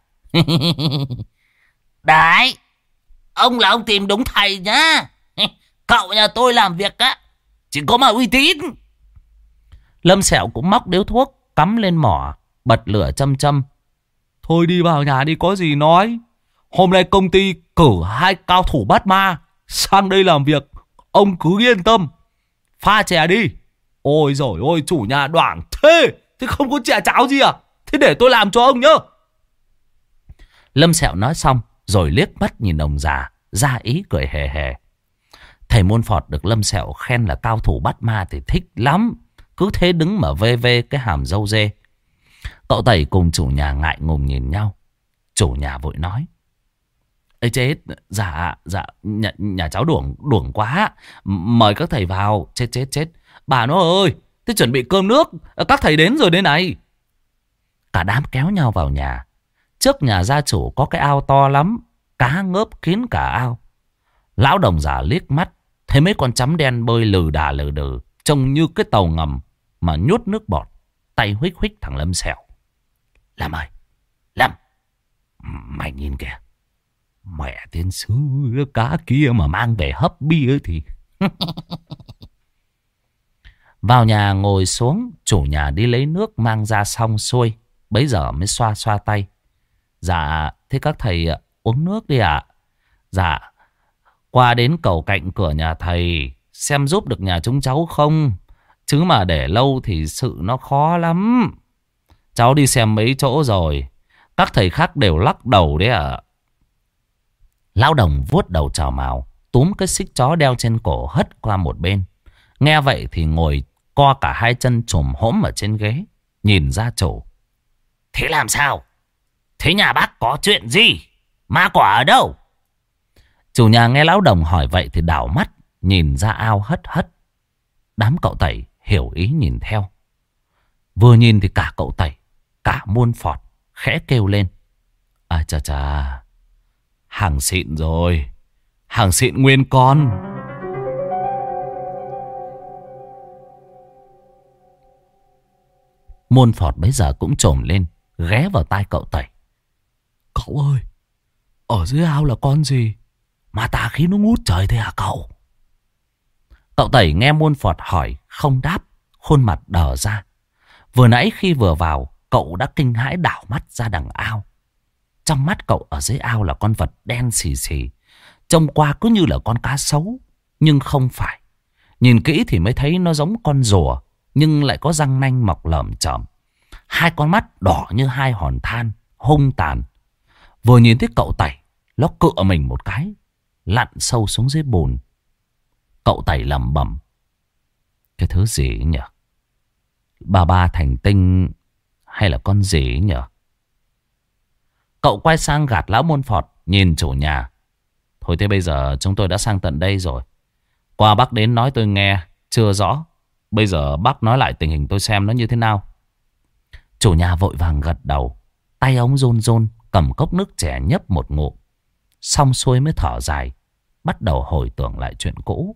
Đấy, ông là ông tìm đúng thầy nhá. Cậu nhà tôi làm việc á, chỉ có mà uy tín. Lâm Sẹo cũng móc điếu thuốc, cắm lên mỏ, bật lửa châm châm. Thôi đi vào nhà đi, có gì nói. Hôm nay công ty cử 2 cao thủ bắt ma sang đây làm việc. Ông cứ yên tâm, pha chè đi. Ôi giời ôi, chủ nhà đoảng thế. Thế không có chè cháo gì à? Thế để tôi làm cho ông nhá. Lâm Sẹo nói xong rồi liếc mắt nhìn ông già, ra ý cười hề hề. Thầy Môn Phọt được Lâm Sẹo khen là cao thủ bắt ma thì thích lắm. Cứ thế đứng mà vê vê cái hàm râu dê. Cậu Tẩy cùng chủ nhà ngại ngùng nhìn nhau. Chủ nhà vội nói: Ê chết, dạ, nhà cháu đuổng quá. Mời các thầy vào. Chết. Bà nó ơi, thế chuẩn bị cơm nước, các thầy đến rồi đây này. Cả đám kéo nhau vào nhà. Trước nhà gia chủ có cái ao to lắm, cá ngớp kín cả ao. Lão Đồng già liếc mắt thấy mấy con chấm đen bơi lừ đà lừ đừ, trông như cái tàu ngầm mà nhốt nước bọt. Tay huých thằng Lâm Sẹo: Lâm ơi, Lâm, mày nhìn kìa, mẹ tiên sư cá kia mà mang về hấp bia thì... Vào nhà ngồi xuống, chủ nhà đi lấy nước mang ra xong xuôi, bấy giờ mới xoa xoa tay. Dạ, thế các thầy uống nước đi ạ. Dạ, qua đến cầu cạnh cửa nhà thầy xem giúp được nhà chúng cháu không, chứ mà để lâu thì sự nó khó lắm. Cháu đi xem mấy chỗ rồi, các thầy khác đều lắc đầu đấy ạ. Lão Đồng vuốt đầu chào mào, túm cái xích chó đeo trên cổ hất qua một bên. Nghe vậy thì ngồi co cả hai chân chồm hổm ở trên ghế, nhìn gia chủ: Thế làm sao? Thế nhà bác có chuyện gì? Ma quả ở đâu? Chủ nhà nghe Lão Đồng hỏi vậy thì đảo mắt nhìn ra ao hất. Đám cậu Tẩy hiểu ý nhìn theo. Vừa nhìn thì cả cậu Tẩy, cả Môn Phọt khẽ kêu lên: À chà, hàng xịn rồi, hàng xịn nguyên con. Môn Phọt bấy giờ cũng trồm lên, ghé vào tai cậu Tẩy: Cậu ơi, ở dưới ao là con gì mà tà khí nó ngút trời thế hả cậu? Cậu Tẩy nghe Môn Phọt hỏi không đáp, khuôn mặt đờ ra. Vừa nãy khi vừa vào, cậu đã kinh hãi đảo mắt ra đằng ao. Trong mắt cậu ở dưới ao là con vật đen xì xì, trông qua cứ như là con cá sấu, nhưng không phải. Nhìn kỹ thì mới thấy nó giống con rùa, nhưng lại có răng nanh mọc lởm chởm. Hai con mắt đỏ như hai hòn than, hung tàn. Vừa nhìn thấy cậu Tẩy, nó cựa mình một cái, lặn sâu xuống dưới bùn. Cậu Tẩy lẩm bẩm: Cái thứ gì ấy nhỉ? Ba thành tinh hay là con gì ấy nhỉ? Cậu quay sang gạt lão Môn Phọt, nhìn chủ nhà: Thôi thế bây giờ chúng tôi đã sang tận đây rồi. Qua bác đến nói tôi nghe chưa rõ. Bây giờ bác nói lại tình hình tôi xem nó như thế nào. Chủ nhà vội vàng gật đầu. Tay ông run run cầm cốc nước chè nhấp một ngụm. Xong xuôi mới thở dài, bắt đầu hồi tưởng lại chuyện cũ.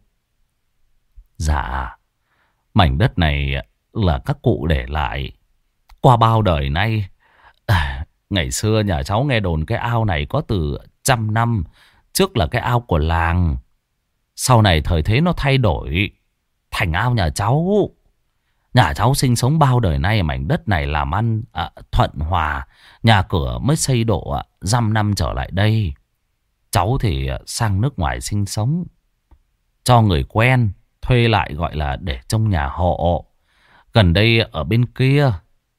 Dạ, mảnh đất này là các cụ để lại qua bao đời nay. Ngày xưa nhà cháu nghe đồn cái ao này có từ 100 năm trước là cái ao của làng. Sau này thời thế nó thay đổi thành ao nhà cháu. Nhà cháu sinh sống bao đời nay mảnh đất này làm ăn thuận hòa. Nhà cửa mới xây độ dăm năm trở lại đây. Cháu thì sang nước ngoài sinh sống, cho người quen thuê lại gọi là để trông nhà hộ. Gần đây ở bên kia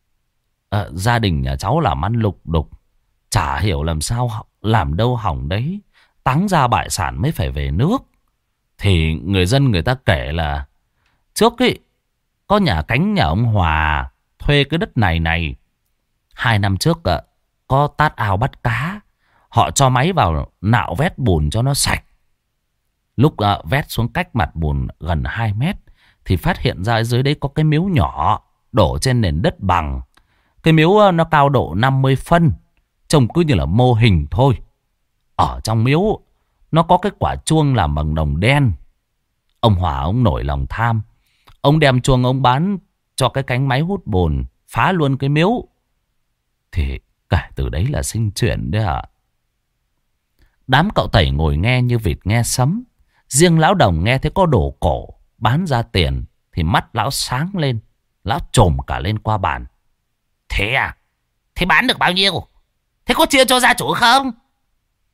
gia đình nhà cháu làm ăn lục đục, chả hiểu làm sao làm đâu hỏng đấy, táng ra bại sản mới phải về nước. Thì người dân người ta kể là trước ấy có nhà cánh nhà ông Hòa thuê cái đất này 2 năm trước có tát ao bắt cá. Họ cho máy vào nạo vét bùn cho nó sạch. Lúc vét xuống cách mặt bùn gần 2 mét thì phát hiện ra dưới đấy có cái miếu nhỏ đổ trên nền đất bằng. Cái miếu nó cao độ 50 phân, trông cứ như là mô hình thôi. Ở trong miếu nó có cái quả chuông làm bằng đồng đen. Ông Hòa ông nổi lòng tham, ông đem chuông ông bán cho cái cánh máy hút bùn, phá luôn cái miếu. Thì cả từ đấy là sinh chuyện đấy ạ. Đám cậu Tẩy ngồi nghe như vịt nghe sấm. Riêng lão Đồng nghe thấy có đồ cổ bán ra tiền thì mắt lão sáng lên. Lão trồm cả lên qua bàn: Thế à? Thế bán được bao nhiêu? Thế có chia cho gia chủ không?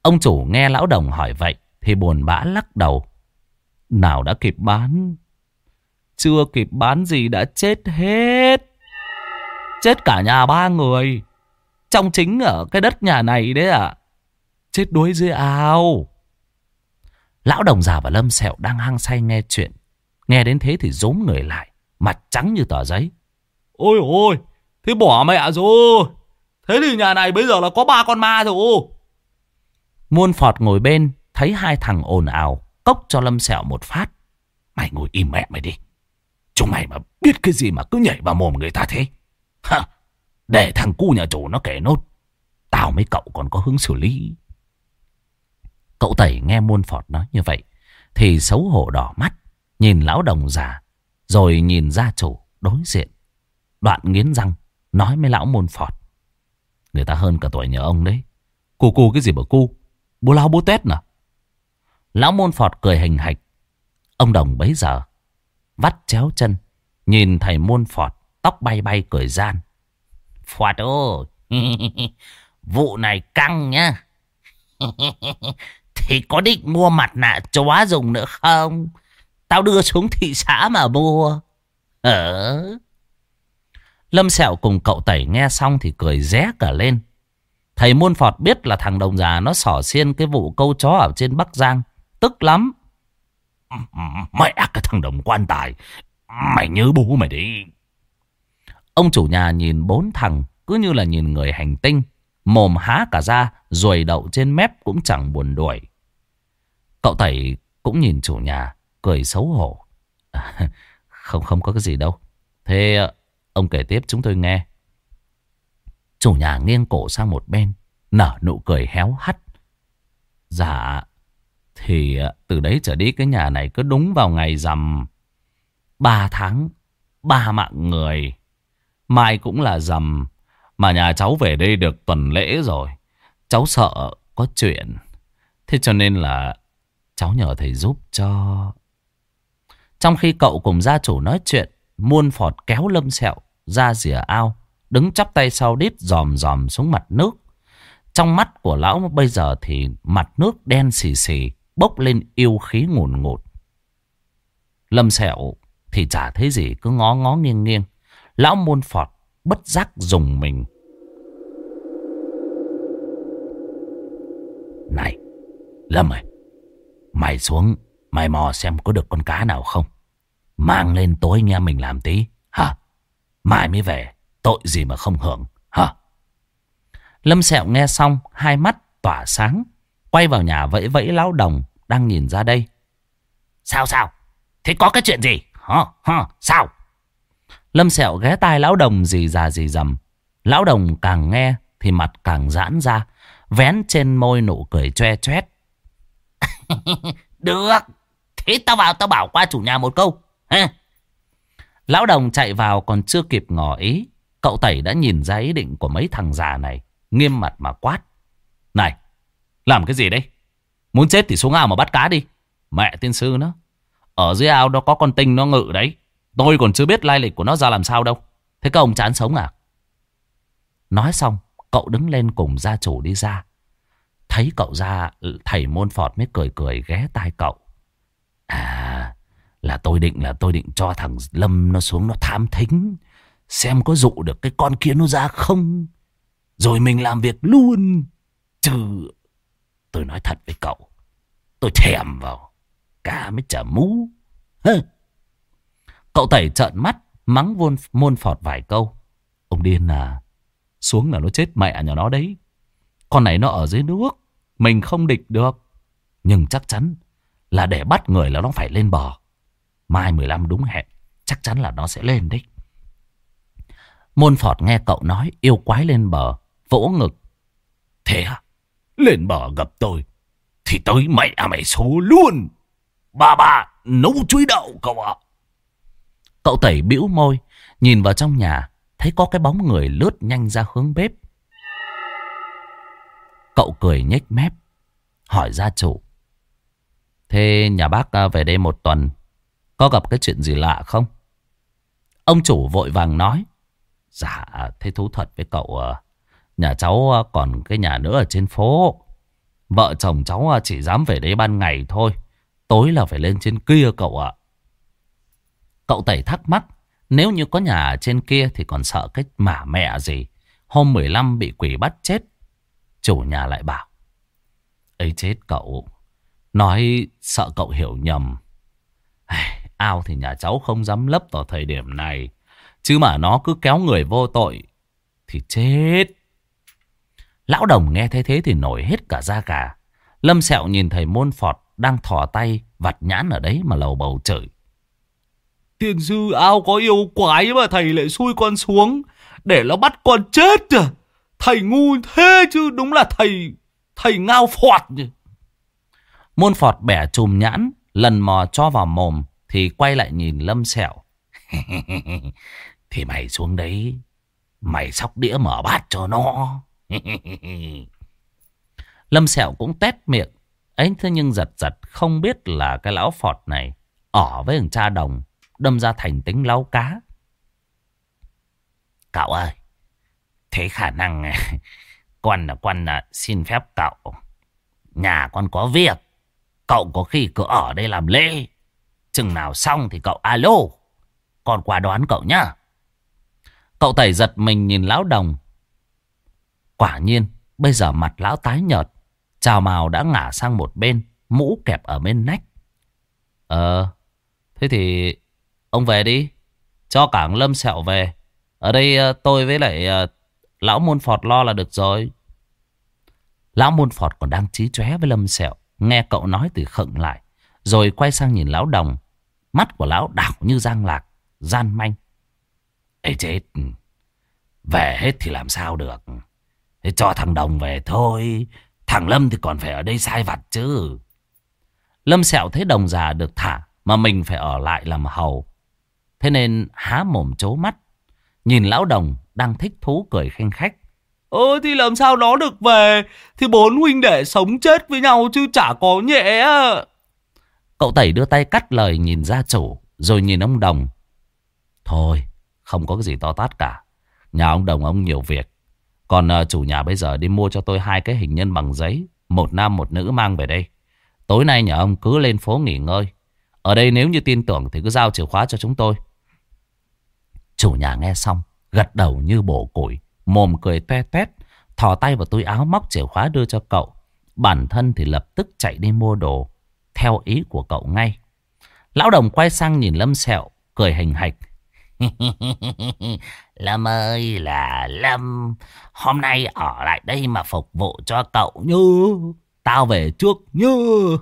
Ông chủ nghe lão đồng hỏi vậy thì buồn bã lắc đầu. Nào đã kịp bán. Chưa kịp bán gì đã chết hết. Chết cả nhà 3 người. Trong chính ở cái đất nhà này đấy à. Chết đuối dưới ao. Lão đồng già và Lâm Sẹo đang hăng say nghe chuyện. Nghe đến thế thì rúm người lại, mặt trắng như tờ giấy. Ôi ôi, thế bỏ mẹ rồi. Thế thì nhà này bây giờ là có 3 con ma rồi. Muôn Phọt ngồi bên, thấy hai thằng ồn ào, cốc cho Lâm Sẹo một phát. Mày ngồi im mẹ mày đi. Chúng mày mà biết cái gì mà cứ nhảy vào mồm người ta thế. Hả? Để thằng cu nhà chủ nó kể nốt. Tao mấy cậu còn có hướng xử lý. Cậu Tẩy nghe Muôn Phọt nói như vậy thì xấu hổ đỏ mắt, nhìn lão đồng già, rồi nhìn gia chủ đối diện. Đoạn nghiến răng nói với lão Muôn Phọt. Người ta hơn cả tuổi nhà ông đấy. Cu cái gì mà cu? Bố lao bố tét nè. Lão Muôn Phọt cười hình hạch. Ông đồng bấy giờ vắt chéo chân, nhìn thầy Muôn Phọt tóc bay bay cười gian. Phọt ơi, vụ này căng nhá. Thì có định mua mặt nạ chó dùng nữa không? Tao đưa xuống thị xã mà mua. Lâm Sẹo cùng cậu Tẩy nghe xong thì cười ré cả lên. Thầy Muôn Phọt biết là thằng đồng già nó xỏ xiên cái vụ câu chó ở trên Bắc Giang. Tức lắm. Mẹ cái thằng đồng quan tài. Mày nhớ bố mày đi. Ông chủ nhà nhìn 4 thằng cứ như là nhìn người hành tinh. Mồm há cả ra, ruồi đậu trên mép cũng chẳng buồn đuổi. Cậu Tẩy cũng nhìn chủ nhà, cười xấu hổ. Không có cái gì đâu. Thế ông kể tiếp chúng tôi nghe. Chủ nhà nghiêng cổ sang một bên, nở nụ cười héo hắt. Dạ, thì từ đấy trở đi cái nhà này cứ đúng vào ngày rằm 3 tháng 3 mạng người. Mai cũng là rằm. Mà nhà cháu về đây được tuần lễ rồi. Cháu sợ có chuyện. Thế cho nên là cháu nhờ thầy giúp cho. Trong khi cậu cùng gia chủ nói chuyện, Muôn Phọt kéo Lâm Sẹo ra rìa ao, đứng chắp tay sau đít dòm dòm xuống mặt nước. Trong mắt của lão bây giờ thì mặt nước đen xì xì, bốc lên yêu khí ngùn ngụt. Lâm Sẹo thì chả thấy gì, cứ ngó ngó nghiêng nghiêng. Lão Muôn Phọt bất giác dùng mình. Này Lâm ơi, mày xuống mày mò xem có được con cá nào không. Mang lên tối nghe mình làm tí. Hả? Mai mới về, tội gì mà không hưởng. Hả? Lâm Sẹo nghe xong, hai mắt tỏa sáng, quay vào nhà vẫy vẫy lão đồng đang nhìn ra đây. Sao? Thế có cái chuyện gì? Sao? Lâm Sẹo ghé tai lão đồng rì rà rì rầm. Lão đồng càng nghe thì mặt càng giãn ra, vén trên môi nụ cười choe choét. Được, thế tao vào tao bảo qua chủ nhà một câu. Ha? Lão đồng chạy vào còn chưa kịp ngỏ ý, cậu Tẩy đã nhìn ra ý định của mấy thằng già này, nghiêm mặt mà quát. Này, làm cái gì đấy? Muốn chết thì xuống ao mà bắt cá đi. Mẹ tiên sư nó, ở dưới ao đó có con tinh nó ngự đấy. Tôi còn chưa biết lai lịch của nó ra làm sao đâu. Thế các ông chán sống à? Nói xong, cậu đứng lên cùng gia chủ đi ra. Thấy cậu ra, thầy Muôn Phọt mới cười cười ghé tai cậu. À, là tôi định cho thằng Lâm nó xuống nó thám thính, xem có dụ được cái con kia nó ra không, rồi mình làm việc luôn. Chứ tôi nói thật với cậu, tôi thèm vào cá mới chả mú. Cậu Tẩy trợn mắt mắng Muôn Phọt vài câu. Ông điên à, xuống là nó chết mẹ nhà nó đấy. Con này nó ở dưới nước, mình không địch được. Nhưng chắc chắn là để bắt người là nó phải lên bờ. Mai 15 đúng hẹn, chắc chắn là nó sẽ lên đấy. Muôn Phọt nghe cậu nói yêu quái lên bờ, vỗ ngực. Thế à? Lên bờ gặp tôi thì tới mẹ mày số luôn. Bà nấu chuối đậu cậu ạ. Cậu Tẩy bĩu môi, nhìn vào trong nhà, thấy có cái bóng người lướt nhanh ra hướng bếp. Cậu cười nhếch mép, hỏi gia chủ. Thế nhà bác về đây một tuần, có gặp cái chuyện gì lạ không? Ông chủ vội vàng nói. Dạ, thế thú thật với cậu, nhà cháu còn cái nhà nữa ở trên phố. Vợ chồng cháu chỉ dám về đây ban ngày thôi. Tối là phải lên trên kia cậu ạ. Cậu Tẩy thắc mắc. Nếu như có nhà ở trên kia thì còn sợ cái mả mẹ gì. Hôm 15 bị quỷ bắt chết. Chủ nhà lại bảo. Ấy chết cậu. Nói sợ cậu hiểu nhầm. Ao thì nhà cháu không dám lấp vào thời điểm này. Chứ mà nó cứ kéo người vô tội thì chết. Lão Đồng nghe thấy thế thì nổi hết cả da gà. Lâm Sẹo nhìn thầy Môn Phọt đang thò tay vặt nhãn ở đấy mà lầu bầu chửi. Tiên sư ao có yêu quái mà thầy lại xui con xuống để nó bắt con chết à? Thầy ngu thế chứ, đúng là thầy ngao phọt. Môn Phọt bẻ chùm nhãn, lần mò cho vào mồm thì quay lại nhìn Lâm Sẹo. Thì mày xuống đấy, mày xóc đĩa mở bát cho nó. Lâm Sẹo cũng tét miệng ấy, thế nhưng giật giật không biết là cái lão Phọt này ở với thằng cha Đồng đâm ra thành tính láu cá. Cậu ơi, thế khả năng con là xin phép cậu, nhà con có việc, cậu có khi cứ ở đây làm lễ, chừng nào xong thì cậu alo, con qua đón cậu nhá. Cậu Tẩy giật mình nhìn lão Đồng. Quả nhiên bây giờ mặt lão tái nhợt, chào mào đã ngả sang một bên, mũ kẹp ở bên nách. Thế thì ông về đi, cho cả Lâm Sẹo về. Ở đây tôi với lại lão Môn Phọt lo là được rồi. Lão Môn Phọt còn đang chí chóe với Lâm Sẹo, nghe cậu nói thì khựng lại, rồi quay sang nhìn lão Đồng. Mắt của lão đảo như giang lạc, gian manh. Ê chết, về hết thì làm sao được. Thế cho thằng Đồng về thôi, thằng Lâm thì còn phải ở đây sai vặt chứ. Lâm Sẹo thấy Đồng già được thả mà mình phải ở lại làm hầu, thế nên há mồm trố mắt, nhìn lão Đồng đang thích thú cười khanh khách. Thì làm sao nó được về, thì bốn huynh đệ sống chết với nhau chứ chả có nhẹ. Cậu Tẩy đưa tay cắt lời nhìn gia chủ, rồi nhìn ông Đồng. Thôi, không có cái gì to tát cả. Nhà ông Đồng ông nhiều việc. Còn chủ nhà bây giờ đi mua cho tôi 2 cái hình nhân bằng giấy, một nam một nữ mang về đây. Tối nay nhà ông cứ lên phố nghỉ ngơi. Ở đây nếu như tin tưởng thì cứ giao chìa khóa cho chúng tôi. Chủ nhà nghe xong, gật đầu như bổ củi, mồm cười toe toét, thò tay vào túi áo móc chìa khóa đưa cho cậu. Bản thân thì lập tức chạy đi mua đồ, theo ý của cậu ngay. Lão Đồng quay sang nhìn Lâm Sẹo, cười hình hạch. Lâm ơi là Lâm, hôm nay ở lại đây mà phục vụ cho cậu như. Tao về trước như.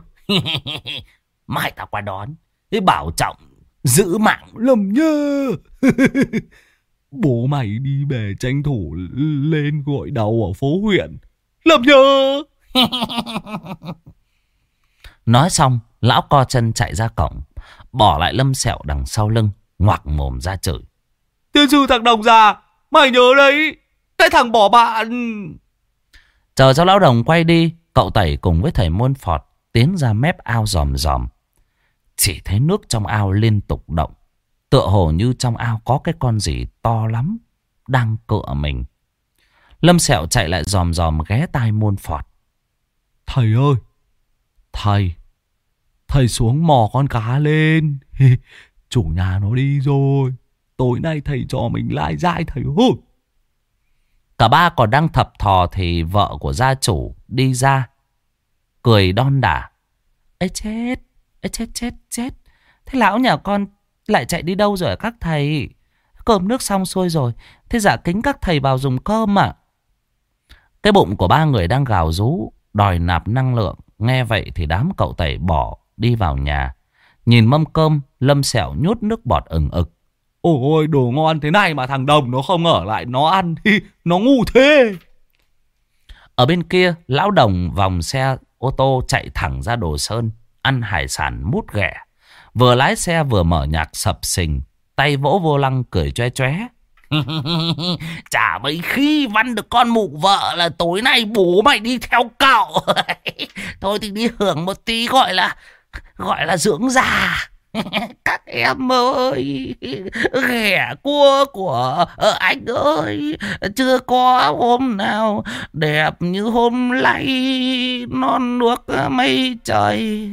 Mai tao qua đón. Thế bảo trọng giữ mạng Lâm nhớ. Bố mày đi về tranh thủ lên gội đầu ở phố huyện Lâm nhớ. Nói xong, lão co chân chạy ra cổng, bỏ lại Lâm Sẹo đằng sau lưng, ngoạc mồm ra chửi. Tiên sư thằng Đồng già, mày nhớ đấy, cái thằng bỏ bạn. Chờ cho lão Đồng quay đi, cậu Tẩy cùng với thầy Môn Phọt tiến ra mép ao ròm ròm. Chỉ thấy nước trong ao liên tục động, tựa hồ như trong ao có cái con gì to lắm đang cựa mình. Lâm Sẹo chạy lại ròm ròm ghé tai Môn Phọt. Thầy ơi, thầy xuống mò con cá lên. Chủ nhà nó đi rồi, tối nay thầy cho mình lai dai thầy ơi. Cả ba còn đang thập thò thì vợ của gia chủ đi ra, cười đon đả. Ê chết, chết. Thế lão nhà con lại chạy đi đâu rồi các thầy? Cơm nước xong xuôi rồi, thế dạ kính các thầy vào dùng cơm à? Cái bụng của ba người đang gào rú, đòi nạp năng lượng. Nghe vậy thì đám cậu Tẩy bỏ đi vào nhà. Nhìn mâm cơm, Lâm Sẹo nhốt nước bọt ừng ực. Ôi, đồ ngon thế này mà thằng Đồng nó không ở lại nó ăn thì nó ngu thế. Ở bên kia, lão Đồng vòng xe ô tô chạy thẳng ra Đồ Sơn, ăn hải sản mút ghẹ. Vừa lái xe vừa mở nhạc sập sình, tay vỗ vô lăng cười choe choé. Chả mấy khi văn được con mụ vợ là tối nay bố mày đi theo cậu. Thôi thì đi hưởng một tí gọi là dưỡng già. Các em ơi, ghẻ cua của anh ơi, chưa có hôm nào đẹp như hôm nay, non nước mây trời.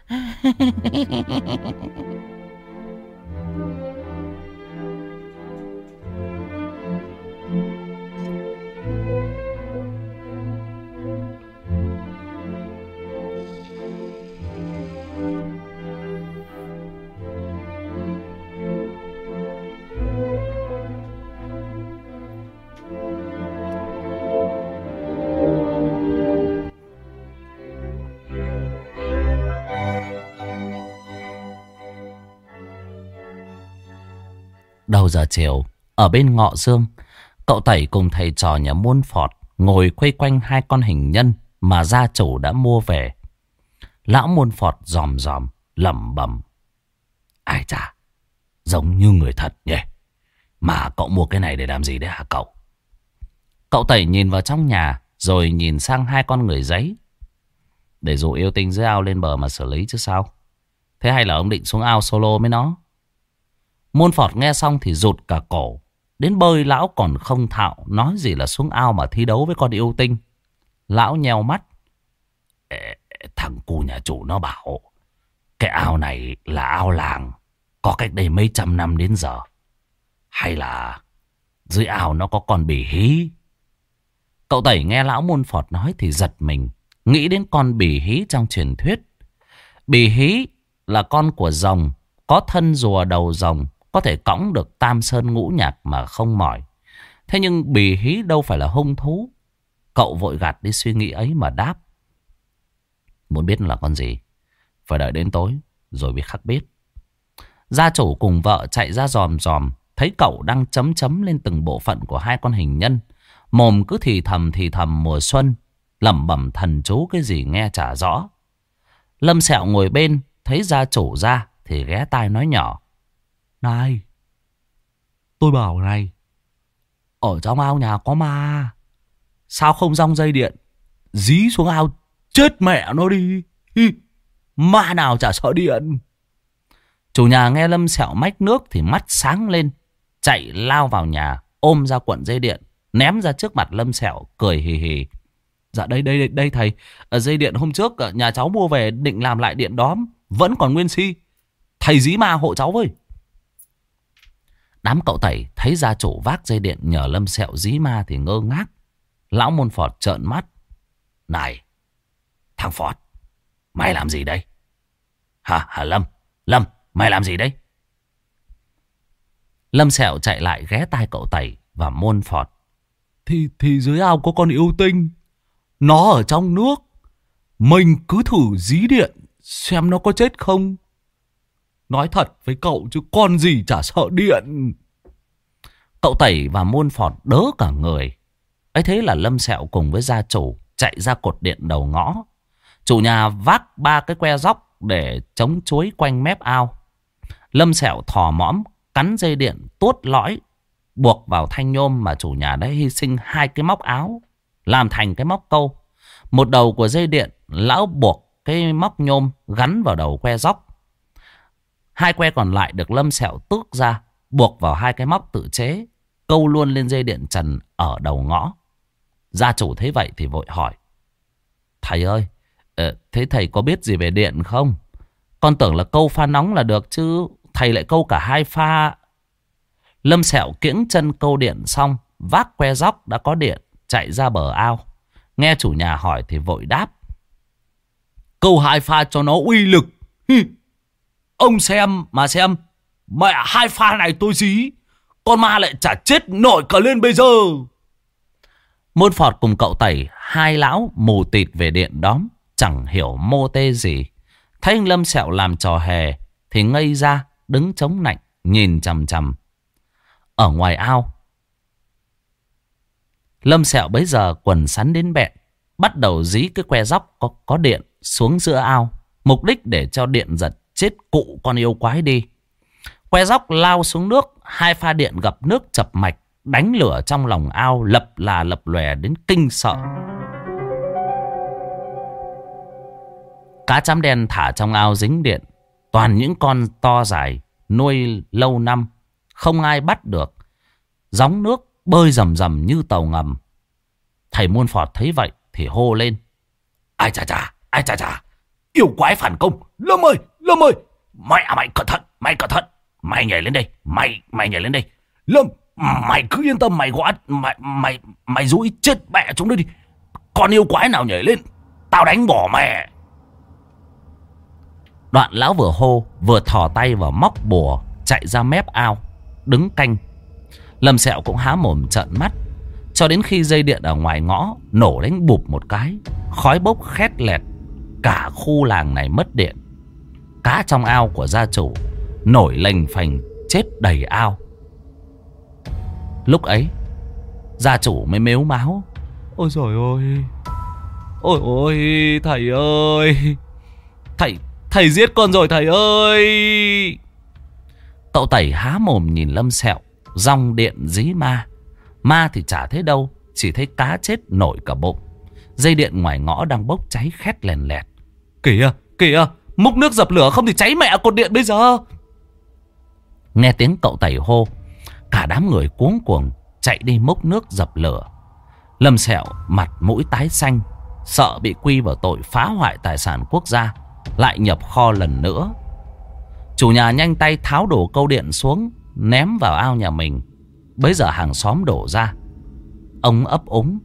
Đầu giờ chiều, ở bên Ngọ Dương, cậu Tẩy cùng thầy trò nhà Môn Phọt ngồi quây quanh hai con hình nhân mà gia chủ đã mua về. Lão Môn Phọt ròm ròm, lẩm bẩm: ai chà, giống như người thật nhỉ. Mà cậu mua cái này để làm gì đấy hả cậu? Cậu Tẩy nhìn vào trong nhà, rồi nhìn sang hai con người giấy. Để dụ yêu tinh dưới ao lên bờ mà xử lý chứ sao. Thế hay là ông định xuống ao solo với nó? Môn Phọt nghe xong thì rụt cả cổ. Đến bơi lão còn không thạo, nói gì là xuống ao mà thi đấu với con yêu tinh. Lão nheo mắt: thằng cu nhà chủ nó bảo cái ao này là ao làng, có cách đây mấy trăm năm đến giờ. Hay là dưới ao nó có con bỉ hí? Cậu Tẩy nghe lão Môn Phọt nói thì giật mình, nghĩ đến con bỉ hí trong truyền thuyết. Bỉ hí là con của rồng, có thân rùa đầu rồng, có thể cõng được tam sơn ngũ nhạc mà không mỏi. Thế nhưng bỉ hí đâu phải là hung thú. Cậu vội gạt đi suy nghĩ ấy mà đáp: muốn biết là con gì, phải đợi đến tối rồi mới khắc biết. Gia chủ cùng vợ chạy ra ròm ròm, thấy cậu đang chấm chấm lên từng bộ phận của hai con hình nhân, mồm cứ thì thầm mùa xuân, lẩm bẩm thần chú cái gì nghe chả rõ. Lâm Sẹo ngồi bên thấy gia chủ ra thì ghé tai nói nhỏ: này, tôi bảo này, ở trong ao nhà có ma, sao không giăng dây điện dí xuống ao chết mẹ nó đi. Ma nào chả sợ điện. Chủ nhà nghe Lâm Sẹo mách nước thì mắt sáng lên, chạy lao vào nhà, ôm ra cuộn dây điện, ném ra trước mặt Lâm Sẹo, cười hì hì: dạ đây thầy, dây điện hôm trước nhà cháu mua về định làm lại điện đóm, vẫn còn nguyên si, thầy dí ma hộ cháu với. Đám cậu Tẩy thấy gia chủ vác dây điện nhờ Lâm Sẹo dí ma thì ngơ ngác. Lão Môn Phọt trợn mắt: này, thằng Phọt, mày làm gì đây? Hả Lâm, mày làm gì đấy? Lâm Sẹo chạy lại ghé tai cậu Tẩy và Môn Phọt: Thì dưới ao có con yêu tinh, nó ở trong nước, mình cứ thử dí điện xem nó có chết không. Nói thật với cậu chứ con gì chả sợ điện. Cậu Tẩy và Môn Phọt đớ cả người. Ấy thế là Lâm Sẹo cùng với gia chủ chạy ra cột điện đầu ngõ. Chủ nhà vác 3 cái que róc để chống chuối quanh mép ao. Lâm Sẹo thò mõm cắn dây điện tuốt lõi, buộc vào thanh nhôm mà chủ nhà đã hy sinh 2 cái móc áo làm thành cái móc câu. Một đầu của dây điện lão buộc cái móc nhôm gắn vào đầu que róc. 2 que còn lại được Lâm Sẹo tước ra, buộc vào 2 cái móc tự chế, câu luôn lên dây điện trần ở đầu ngõ. Gia chủ thấy vậy thì vội hỏi: thầy ơi, thế thầy có biết gì về điện không? Con tưởng là câu pha nóng là được chứ, thầy lại câu cả 2 pha. Lâm Sẹo kiễng chân câu điện xong, vác que róc đã có điện chạy ra bờ ao. Nghe chủ nhà hỏi thì vội đáp: câu 2 pha cho nó uy lực. Ông xem mà xem, mẹ 2 pha này tôi dí, con ma lại chả chết nổi cả lên bây giờ. Môn Phọt cùng cậu Tẩy, 2 lão mù tịt về điện đóm, chẳng hiểu mô tê gì. Thấy anh Lâm Sẹo làm trò hề thì ngây ra, đứng chống nạnh nhìn chằm chằm. Ở ngoài ao, Lâm Sẹo bấy giờ quần sắn đến bẹn, bắt đầu dí cái que róc có điện xuống giữa ao, mục đích để cho điện giật chết cụ con yêu quái đi. Que róc lao xuống nước, 2 pha điện gặp nước chập mạch, đánh lửa trong lòng ao lập là lập lòe đến kinh sợ. Cá chấm đen thả trong ao dính điện, Toàn những con to dài, nuôi lâu năm, không ai bắt được. Gióng nước bơi rầm rầm như tàu ngầm. Thầy Muôn Phọt thấy vậy thì hô lên. Ai chà chà, yêu quái phản công. Lâm ơi, mày cẩn thận, mày nhảy lên đây, mày nhảy lên đây. Lâm, mày cứ yên tâm, mày dúi chết mẹ chúng đây đi. Con yêu quái nào nhảy lên, tao đánh bỏ mẹ. Đoạn lão vừa hô vừa thò tay vào móc bùa chạy ra mép ao đứng canh. Lâm Sẹo cũng há mồm trợn mắt cho đến khi dây điện ở ngoài ngõ nổ đánh bụp một cái, khói bốc khét lẹt, cả khu làng này mất điện. Cá trong ao của gia chủ nổi lềnh phềnh chết đầy ao. Lúc ấy gia chủ mới mếu máo. Ôi trời ơi, ôi ôi thầy ơi, thầy giết con rồi thầy ơi. Cậu Tẩy há mồm nhìn Lâm Sẹo, dòng điện dí ma. Ma thì chả thấy đâu, chỉ thấy cá chết nổi cả bụng. Dây điện ngoài ngõ đang bốc cháy khét lèn lẹt. Kìa, múc nước dập lửa không thì cháy mẹ cột điện bây giờ. Nghe tiếng cậu Tẩy hô, cả đám người cuống cuồng chạy đi múc nước dập lửa. Lâm Sẹo mặt mũi tái xanh, sợ bị quy vào tội phá hoại tài sản quốc gia, lại nhập kho lần nữa. Chủ nhà nhanh tay tháo đổ câu điện xuống, ném vào ao nhà mình. Bấy giờ hàng xóm đổ ra. Ông ấp úng.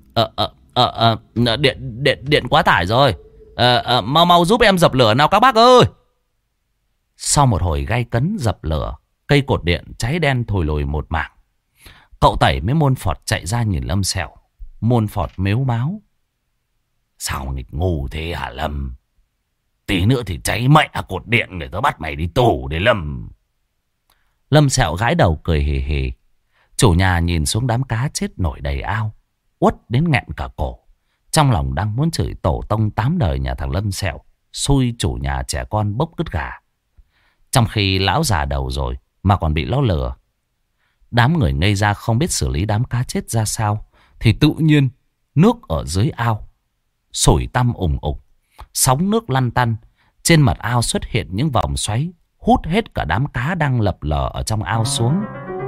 Điện quá tải rồi. Mau giúp em dập lửa nào các bác ơi. Sau một hồi gay cấn dập lửa, cây cột điện cháy đen thùi lùi một mảng. Cậu Tẩy mới Muôn Phọt chạy ra nhìn Lâm Sẹo. Muôn Phọt mếu máo. Sao nghịch ngu thế hả Lâm? Tí nữa thì cháy mẹ cột điện, người ta bắt mày đi tù đấy Lâm. Lâm Sẹo gãi đầu cười hì hì. Chủ nhà nhìn xuống đám cá chết nổi đầy ao, uất đến nghẹn cả cổ. Trong lòng đang muốn chửi tổ tông 8 đời nhà thằng Lâm Sẹo, xui chủ nhà trẻ con bốc cứt gà. Trong khi lão già đầu rồi mà còn bị nó lừa. Đám người ngây ra không biết xử lý đám cá chết ra sao, thì tự nhiên nước ở dưới ao sủi tăm ủng ục, sóng nước lăn tăn. Trên mặt ao xuất hiện những vòng xoáy, hút hết cả đám cá đang lập lờ ở trong ao xuống.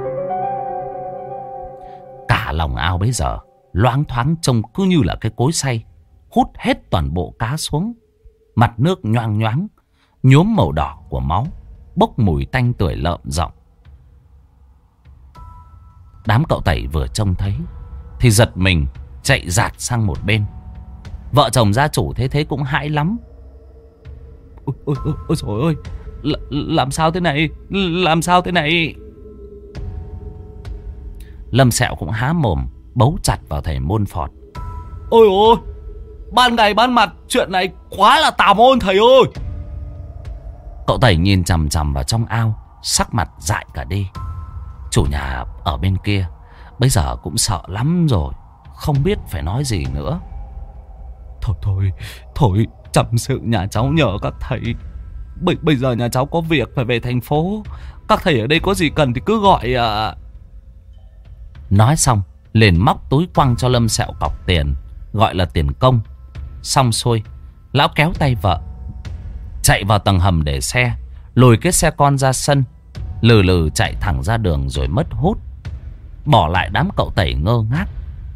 Cả lòng ao bấy giờ loáng thoáng trông cứ như là cái cối xay, hút hết toàn bộ cá xuống. Mặt nước nhoang nhoáng, nhuốm màu đỏ của máu, bốc mùi tanh tưởi lợm giọng. Đám cậu Tẩy vừa trông thấy thì giật mình chạy dạt sang một bên. Vợ chồng gia chủ thế thế cũng hãi lắm. Ôi trời ơi, làm sao thế này, làm sao thế này. Lâm Sẹo cũng há mồm bấu chặt vào thầy Muôn Phọt. Ôi ôi, ban ngày ban mặt chuyện này quá là tà môn thầy ơi. Cậu Tẩy nhìn chằm chằm vào trong ao, sắc mặt dại cả đi. Chủ nhà ở bên kia bây giờ cũng sợ lắm rồi, không biết phải nói gì nữa. Thôi, chăm sự nhà cháu nhờ các thầy. Bây giờ nhà cháu có việc phải về thành phố. Các thầy ở đây có gì cần thì cứ gọi à. Nói xong liền móc túi quăng cho Lâm Sẹo cọc tiền, gọi là tiền công. Xong xuôi, lão kéo tay vợ chạy vào tầng hầm để xe, lùi cái xe con ra sân, lừ lừ chạy thẳng ra đường rồi mất hút, bỏ lại đám cậu Tẩy ngơ ngác.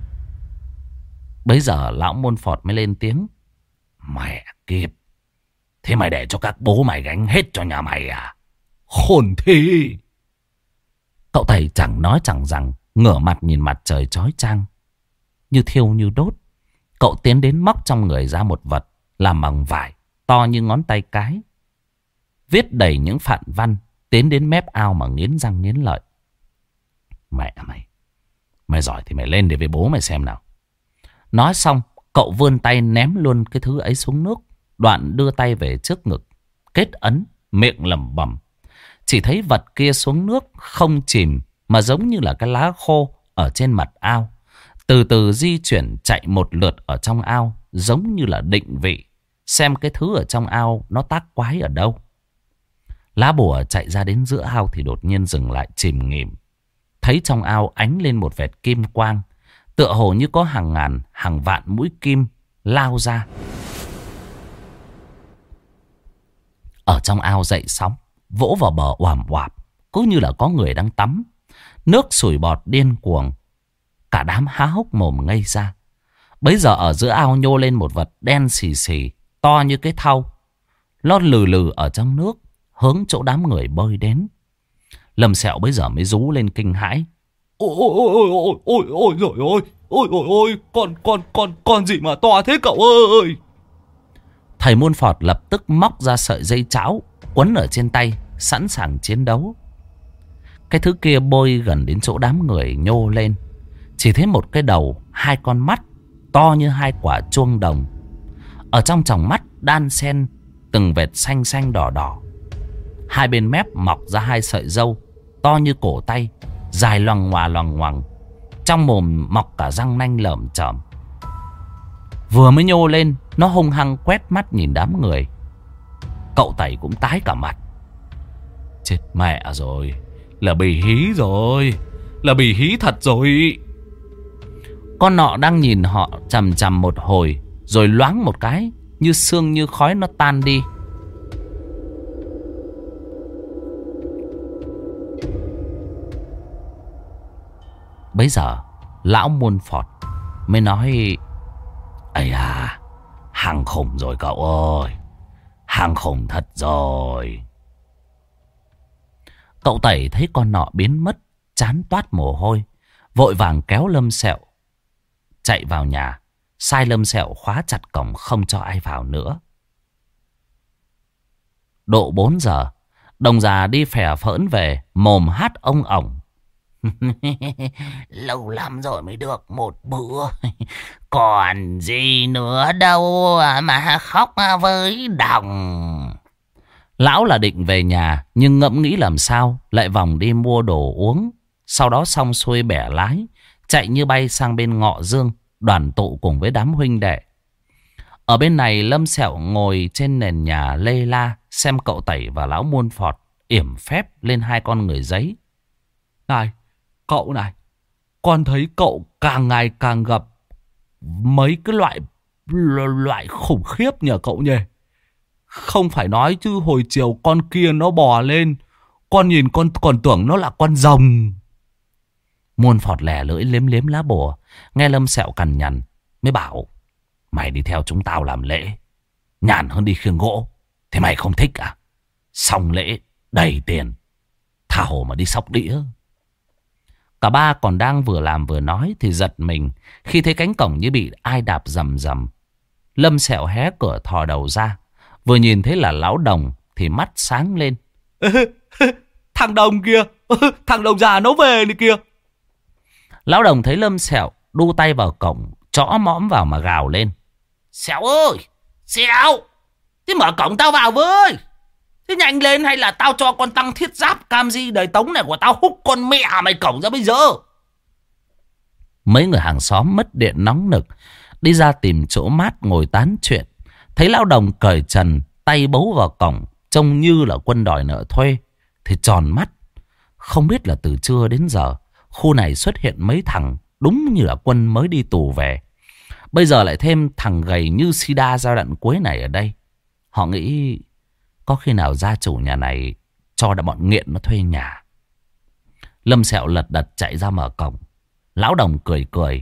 Bấy giờ lão Muôn Phọt mới lên tiếng. Mẹ kiếp, thế mày để cho các bố mày gánh hết cho nhà mày à? Khôn thế. Cậu Tẩy chẳng nói chẳng rằng, ngửa mặt nhìn mặt trời chói chang, như thiêu như đốt. Cậu tiến đến móc trong người ra một vật làm bằng vải, to như ngón tay cái, viết đầy những phạn văn, tiến đến mép ao mà nghiến răng nghiến lợi. Mẹ mày giỏi thì mày lên để với bố mày xem nào. Nói xong, cậu vươn tay ném luôn cái thứ ấy xuống nước, đoạn đưa tay về trước ngực, kết ấn, miệng lẩm bẩm. Chỉ thấy vật kia xuống nước không chìm, mà giống như là cái lá khô ở trên mặt ao, từ từ di chuyển chạy một lượt ở trong ao, giống như là định vị, xem cái thứ ở trong ao nó tác quái ở đâu. Lá bùa chạy ra đến giữa ao thì đột nhiên dừng lại chìm nghỉm. Thấy trong ao ánh lên một vệt kim quang, tựa hồ như có hàng ngàn hàng vạn mũi kim lao ra. Ở trong ao dậy sóng, vỗ vào bờ oàm oạp, cứ như là có người đang tắm. Nước sủi bọt điên cuồng. Cả đám há hốc mồm ngây ra. Bấy giờ ở giữa ao nhô lên một vật đen xì xì, to như cái thau. Nó lừ lừ ở trong nước, hướng chỗ đám người bơi đến. Lâm Sẹo bấy giờ mới rú lên kinh hãi. Ôi ôi ôi ôi ôi ôi rồi ôi. Ôi ôi ôi, con gì mà to thế cậu ơi. Thầy Môn Phọt lập tức móc ra sợi dây trão quấn ở trên tay, sẵn sàng chiến đấu. Cái thứ kia bơi gần đến chỗ đám người nhô lên. Chỉ thấy một cái đầu, hai con mắt to như hai quả chuông đồng. Ở trong tròng mắt đan xen từng vệt xanh xanh đỏ đỏ. Hai bên mép mọc ra hai sợi râu to như cổ tay, dài loằng ngoằng. Trong mồm mọc cả răng nanh lởm chởm. Vừa mới nhô lên, nó hung hăng quét mắt nhìn đám người. Cậu Tẩy cũng tái cả mặt. Chết mẹ rồi, là bị hí rồi, là bị hí thật rồi. Con nọ đang nhìn họ chằm chằm một hồi, rồi loáng một cái, như sương như khói nó tan đi. Bấy giờ lão Môn Phọt mới nói: "Ây à, hàng khủng rồi cậu ơi, hàng khủng thật rồi." Cậu Tẩy thấy con nọ biến mất, chán toát mồ hôi, vội vàng kéo Lâm Sẹo chạy vào nhà, sai Lâm Sẹo khóa chặt cổng không cho ai vào nữa. Độ 4 giờ, đồng già đi phè phỡn về, mồm hát ông ổng. Lâu lắm rồi mới được một bữa, còn gì nữa đâu mà khóc với đồng. Lão là định về nhà, nhưng ngẫm nghĩ làm sao lại vòng đi mua đồ uống. Sau đó xong xuôi bẻ lái, chạy như bay sang bên Ngọ Dương, đoàn tụ cùng với đám huynh đệ. Ở bên này Lâm Sẹo ngồi trên nền nhà lê la, xem cậu Tẩy và lão Môn Phọt yểm phép lên hai con người giấy. Này, cậu này, con thấy cậu càng ngày càng gặp mấy cái loại khủng khiếp nhờ cậu nhỉ. Không phải nói chứ hồi chiều con kia nó bò lên, con nhìn con còn tưởng nó là con rồng. Môn Phọt lè lưỡi liếm liếm lá bùa, nghe Lâm Sẹo cằn nhằn mới bảo: "Mày đi theo chúng tao làm lễ, nhàn hơn đi khiêng gỗ. Thế mày không thích à? Xong lễ đầy tiền, tha hồ mà đi xóc đĩa." Cả ba còn đang vừa làm vừa nói thì giật mình khi thấy cánh cổng như bị ai đạp rầm rầm. Lâm Sẹo hé cửa thò đầu ra, vừa nhìn thấy là lão Đồng thì mắt sáng lên. Thằng Đồng kia, thằng Đồng già nó về này kìa. Lão Đồng thấy Lâm Sẹo đu tay vào cổng, chõ mõm vào mà gào lên: "Sẹo ơi, Sẹo, thế mở cổng tao vào với. Thế nhanh lên hay là tao cho con tăng thiết giáp cam di đời Tống này của tao húc con mẹ mày cổng ra bây giờ." Mấy người hàng xóm mất điện nóng nực đi ra tìm chỗ mát ngồi tán chuyện. Thấy lão Đồng cởi trần, tay bấu vào cổng, trông như là quân đòi nợ thuê, thì tròn mắt. Không biết là từ trưa đến giờ khu này xuất hiện mấy thằng đúng như là quân mới đi tù về. Bây giờ lại thêm thằng gầy như sida giai đoạn cuối này ở đây. Họ nghĩ có khi nào gia chủ nhà này cho đã bọn nghiện nó thuê nhà. Lâm Sẹo lật đật chạy ra mở cổng. Lão Đồng cười cười.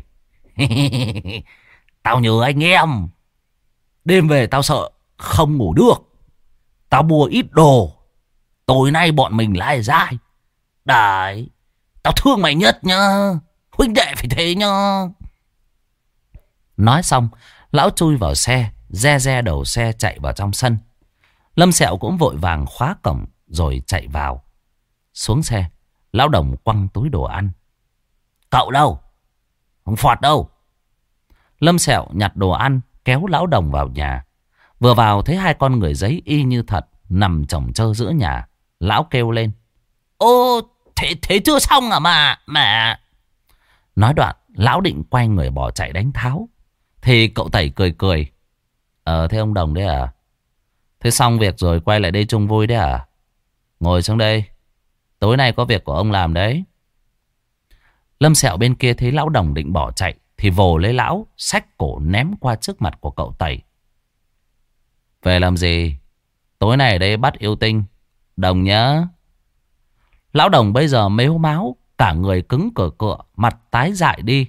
"Tao nhớ anh em, đêm về tao sợ không ngủ được, tao mua ít đồ, tối nay bọn mình lai dai. Đấy, tao thương mày nhất nhá, huynh đệ phải thế nhá." Nói xong, lão chui vào xe, re đầu xe chạy vào trong sân. Lâm Sẹo cũng vội vàng khóa cổng rồi chạy vào. Xuống xe, lão Đồng quăng túi đồ ăn. "Cậu đâu? Không Phọt đâu?" Lâm Sẹo nhặt đồ ăn kéo lão Đồng vào nhà. Vừa vào thấy hai con người giấy y như thật nằm chồng chơ giữa nhà. Lão kêu lên: "Ô, thế chưa xong à mà." Nói đoạn, lão định quay người bỏ chạy đánh tháo. Thì cậu Tẩy cười cười: Thế ông Đồng đấy à? Thế xong việc rồi quay lại đây chung vui đấy à? Ngồi xuống đây, tối nay có việc của ông làm đấy." Lâm Sẹo bên kia thấy lão Đồng định bỏ chạy thì vồ lấy lão, xách cổ ném qua trước mặt của cậu Tẩy. "Về làm gì? Tối nay ở đây bắt yêu tinh. Đồng nhớ. Lão Đồng bây giờ mếu máo, cả người cứng cựa cựa, mặt tái dại đi.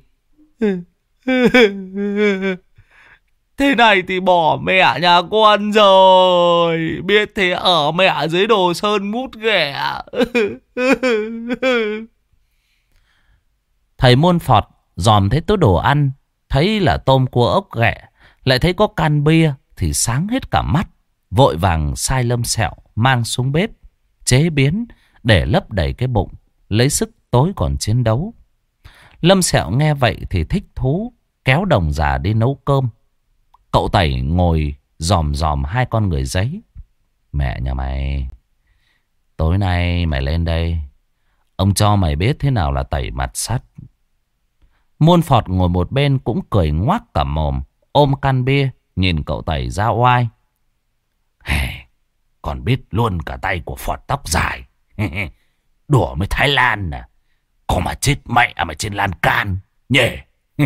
Thế này thì bỏ mẹ nhà con rồi. Biết thế ở mẹ dưới Đồ Sơn mút ghẻ. Thầy Muôn Phọt dòm thấy túi đồ ăn, thấy là tôm cua ốc ghẹ, lại thấy có can bia thì sáng hết cả mắt. Vội vàng sai Lâm Sẹo mang xuống bếp chế biến để lấp đầy cái bụng, lấy sức tối còn chiến đấu. Lâm Sẹo nghe vậy thì thích thú, kéo Đồng già đi nấu cơm. Cậu Tẩy ngồi dòm dòm hai con người giấy. Mẹ nhà mày, tối nay mày lên đây, ông cho mày biết thế nào là tẩy mặt sắt. Muôn Phọt ngồi một bên cũng cười ngoác cả mồm, ôm can bia nhìn cậu Tẩy ra oai. Còn biết luôn cả tay của Phọt tóc dài. Đùa với Thái Lan nè. Có mà chết mẹ mà trên lan can nhỉ.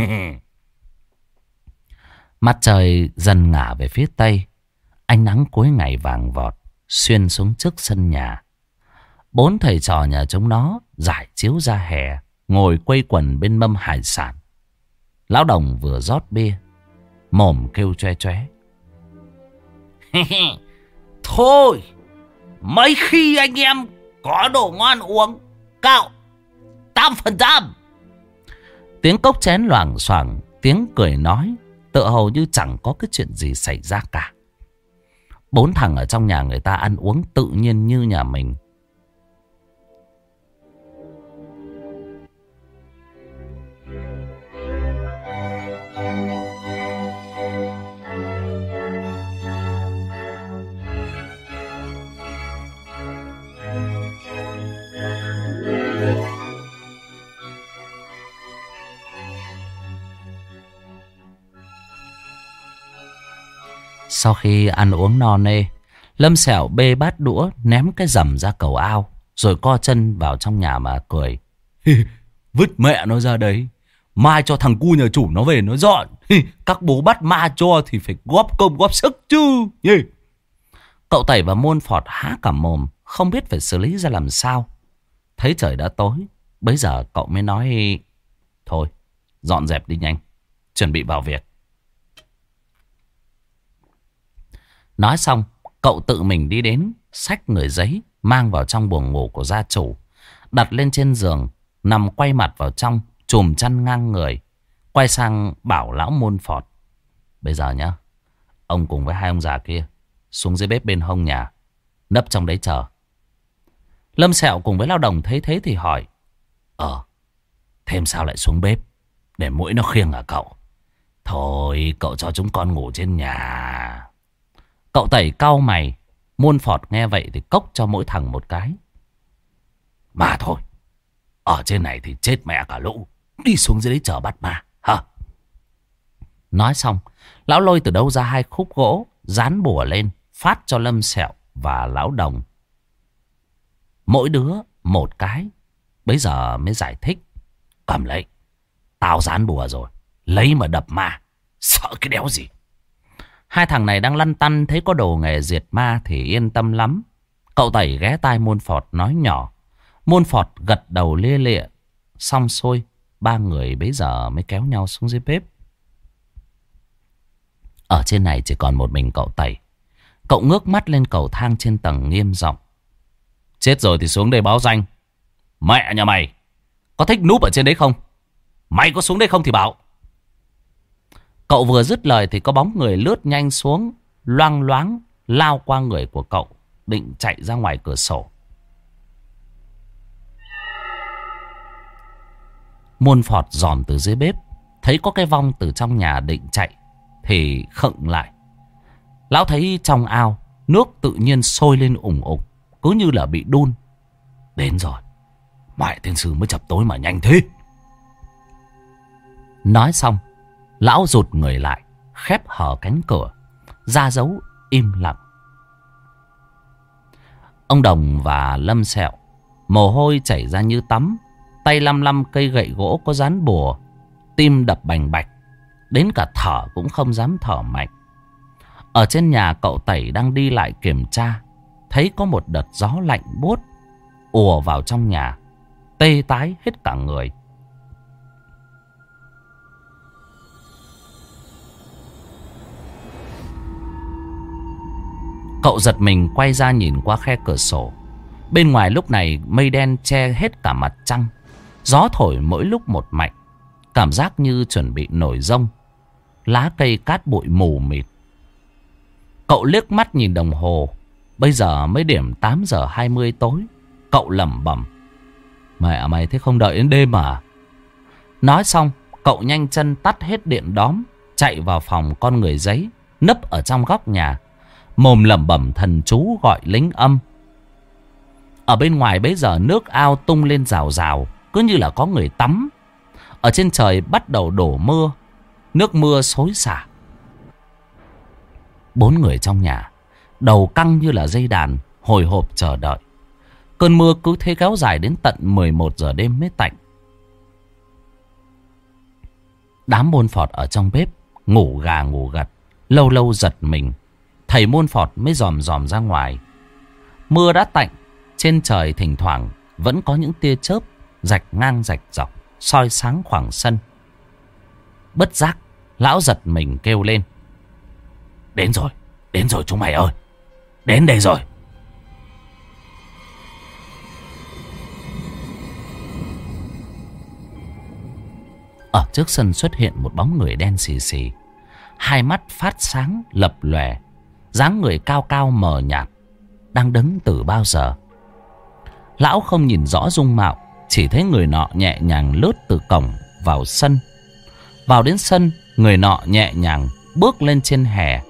Mặt trời dần ngả về phía tây. Ánh nắng cuối ngày vàng vọt xuyên xuống trước sân nhà. Bốn thầy trò nhà chúng nó rải chiếu ra hè, ngồi quây quần bên mâm hải sản. Lão Đồng vừa rót bia, mồm kêu choe choé. Thôi, mấy khi anh em có đồ ngon uống, cạo 8%. Tiếng cốc chén loảng xoảng, tiếng cười nói, tựa hồ như chẳng có cái chuyện gì xảy ra cả. Bốn thằng ở trong nhà người ta ăn uống tự nhiên như nhà mình. Sau khi ăn uống no nê, Lâm Sẹo bê bát đũa ném cái rầm ra cầu ao, rồi co chân vào trong nhà mà cười. Vứt mẹ nó ra đấy, mai cho thằng cu nhà chủ nó về nó dọn. Các bố bắt ma cho thì phải góp công góp sức chứ. Cậu Tẩy và Muôn Phọt há cả mồm, không biết phải xử lý ra làm sao. Thấy trời đã tối, bấy giờ cậu mới nói: thôi, dọn dẹp đi nhanh, chuẩn bị vào việc. Nói xong, cậu tự mình đi đến, xách người giấy, mang vào trong buồng ngủ của gia chủ, đặt lên trên giường, nằm quay mặt vào trong, chùm chăn ngang người, quay sang bảo lão Muôn Phọt: bây giờ nhá, ông cùng với hai ông già kia xuống dưới bếp bên hông nhà, nấp trong đấy chờ. Lâm Sẹo cùng với Lão Đồng thấy thế thì hỏi: thêm sao lại xuống bếp, để mũi nó khiêng à cậu? Thôi, cậu cho chúng con ngủ trên nhà. Cậu Tẩy cau mày. Muôn Phọt nghe vậy thì cốc cho mỗi thằng một cái. Mà thôi, ở trên này thì chết mẹ cả lũ, đi xuống dưới đấy chờ bắt ma hả? Nói xong, lão lôi từ đâu ra hai khúc gỗ, dán bùa lên, phát cho Lâm Sẹo và Lão Đồng. Mỗi đứa một cái. Bấy giờ mới giải thích: cầm lấy, tao dán bùa rồi, lấy mà đập ma, sợ cái đéo gì. Hai thằng này đang lăn tăn thấy có đồ nghề diệt ma thì yên tâm lắm. Cậu Tẩy ghé tai Muôn Phọt nói nhỏ. Muôn Phọt gật đầu lia lịa. Xong xuôi, ba người bấy giờ mới kéo nhau xuống dưới bếp. Ở trên này chỉ còn một mình cậu Tẩy. Cậu ngước mắt lên cầu thang trên tầng nghiêm giọng: chết rồi thì xuống đây báo danh. Mẹ nhà mày, có thích núp ở trên đấy không? Mày có xuống đây không thì bảo. Cậu vừa dứt lời thì có bóng người lướt nhanh xuống, loang loáng lao qua người của cậu, định chạy ra ngoài cửa sổ. Muôn Phọt dòm từ dưới bếp, thấy có cái vong từ trong nhà định chạy thì khựng lại. Lão thấy trong ao nước tự nhiên sôi lên ủng ục, cứ như là bị đun. Đến rồi, mẹ tiên sư mới chập tối mà nhanh thế. Nói xong, lão rụt người lại, khép hờ cánh cửa, ra dấu im lặng. Ông Đồng và Lâm Sẹo mồ hôi chảy ra như tắm, tay lăm lăm cây gậy gỗ có dán bùa, tim đập bành bạch, đến cả thở cũng không dám thở mạnh. Ở trên nhà cậu Tẩy đang đi lại kiểm tra, thấy có một đợt gió lạnh buốt ùa vào trong nhà, tê tái hết cả người. Cậu giật mình quay ra nhìn qua khe cửa sổ. Bên ngoài lúc này mây đen che hết cả mặt trăng. Gió thổi mỗi lúc một mạnh, cảm giác như chuẩn bị nổi giông. Lá cây cát bụi mù mịt. Cậu liếc mắt nhìn đồng hồ. Bây giờ mới điểm 8 giờ 20 tối. Cậu lẩm bẩm: mẹ mày thế không đợi đến đêm à? Nói xong cậu nhanh chân tắt hết điện đóm, chạy vào phòng con người giấy, nấp ở trong góc nhà, mồm lẩm bẩm thần chú gọi lính âm. Ở bên ngoài bấy giờ nước ao tung lên rào rào, cứ như là có người tắm. Ở trên trời bắt đầu đổ mưa, nước mưa xối xả. 4 người trong nhà, đầu căng như là dây đàn, hồi hộp chờ đợi. Cơn mưa cứ thế kéo dài đến tận 11 giờ đêm mới tạnh. Đám Môn Phọt ở trong bếp ngủ gà ngủ gật, lâu lâu giật mình. Thầy Môn Phọt mới dòm dòm ra ngoài. Mưa đã tạnh, trên trời thỉnh thoảng vẫn có những tia chớp rạch ngang rạch dọc, soi sáng khoảng sân. Bất giác lão giật mình kêu lên: đến rồi chúng mày ơi, đến đây rồi. Ở trước sân xuất hiện một bóng người đen xì xì, hai mắt phát sáng lập lòe, dáng người cao cao mờ nhạt, đang đứng từ bao giờ. Lão không nhìn rõ dung mạo, chỉ thấy người nọ nhẹ nhàng lướt từ cổng vào sân. Vào đến sân, người nọ nhẹ nhàng bước lên trên hè.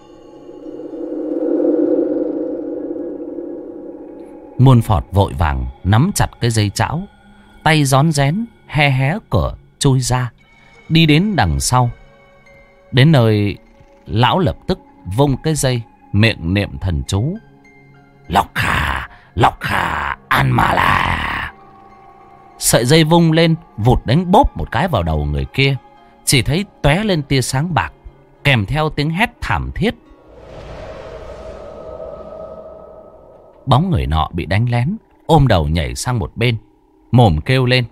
Môn Phọt vội vàng nắm chặt cái dây chảo, tay rón rén hé hé cửa chui ra, đi đến đằng sau. Đến nơi, lão lập tức vung cái dây, miệng niệm thần chú: Lộc khà an ma la. Sợi dây vung lên, vụt đánh bốp một cái vào đầu người kia. Chỉ thấy tóe lên tia sáng bạc, kèm theo tiếng hét thảm thiết. Bóng người nọ bị đánh lén, ôm đầu nhảy sang một bên, mồm kêu lên: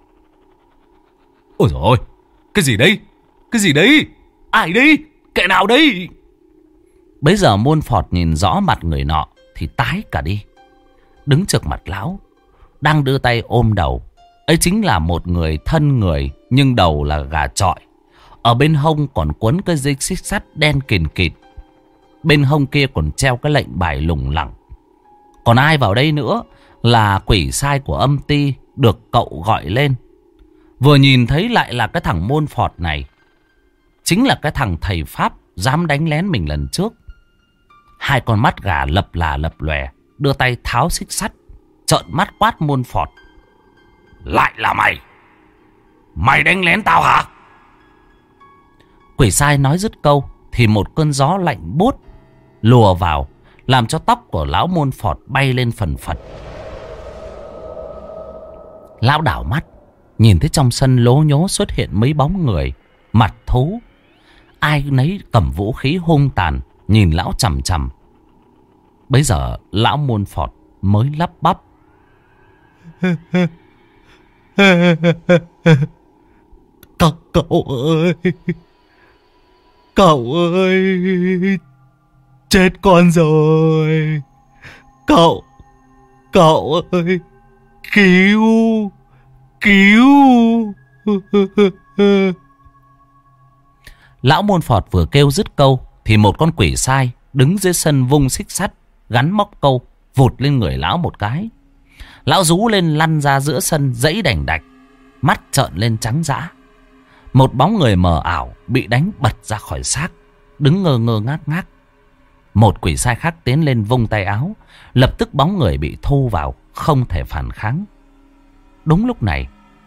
ôi dồi ôi, cái gì đây? Cái gì đấy? Ai đây? Kẻ nào đây? Bấy giờ Môn Phọt nhìn rõ mặt người nọ thì tái cả đi. Đứng trước mặt lão, đang đưa tay ôm đầu, ấy chính là một người thân người, nhưng đầu là gà chọi. Ở bên hông còn quấn cái dây xích sắt đen kìn kịt. Bên hông kia còn treo cái lệnh bài lủng lẳng. Còn ai vào đây nữa là quỷ sai của âm ty được cậu gọi lên. Vừa nhìn thấy lại là cái thằng Môn Phọt này, chính là cái thằng thầy Pháp dám đánh lén mình lần trước. Hai con mắt gà lập là lập lòe, đưa tay tháo xích sắt, trợn mắt quát Môn Phọt: lại là mày? Mày đánh lén tao hả? Quỷ sai nói dứt câu thì một cơn gió lạnh buốt lùa vào, làm cho tóc của lão Môn Phọt bay lên phần phật. Lão đảo mắt, nhìn thấy trong sân lố nhố xuất hiện mấy bóng người, mặt thú. Ai nấy cầm vũ khí hung tàn, nhìn lão chằm chằm. Bấy giờ lão Môn Phọt mới lắp bắp: Cậu ơi, cậu ơi, chết con rồi. Cậu ơi, cứu. Lão Môn Phọt vừa kêu dứt câu thì một con quỷ sai đứng dưới sân vung xích sắt gắn móc câu vụt lên người lão một cái. Lão rú lên lăn ra giữa sân dãy đành đạch, mắt trợn lên trắng dã. Một bóng người mờ ảo bị đánh bật ra khỏi xác, đứng ngơ ngơ ngác ngác. Một quỷ sai khác tiến lên vung tay áo, lập tức bóng người bị thu vào, không thể phản kháng. Đúng lúc này,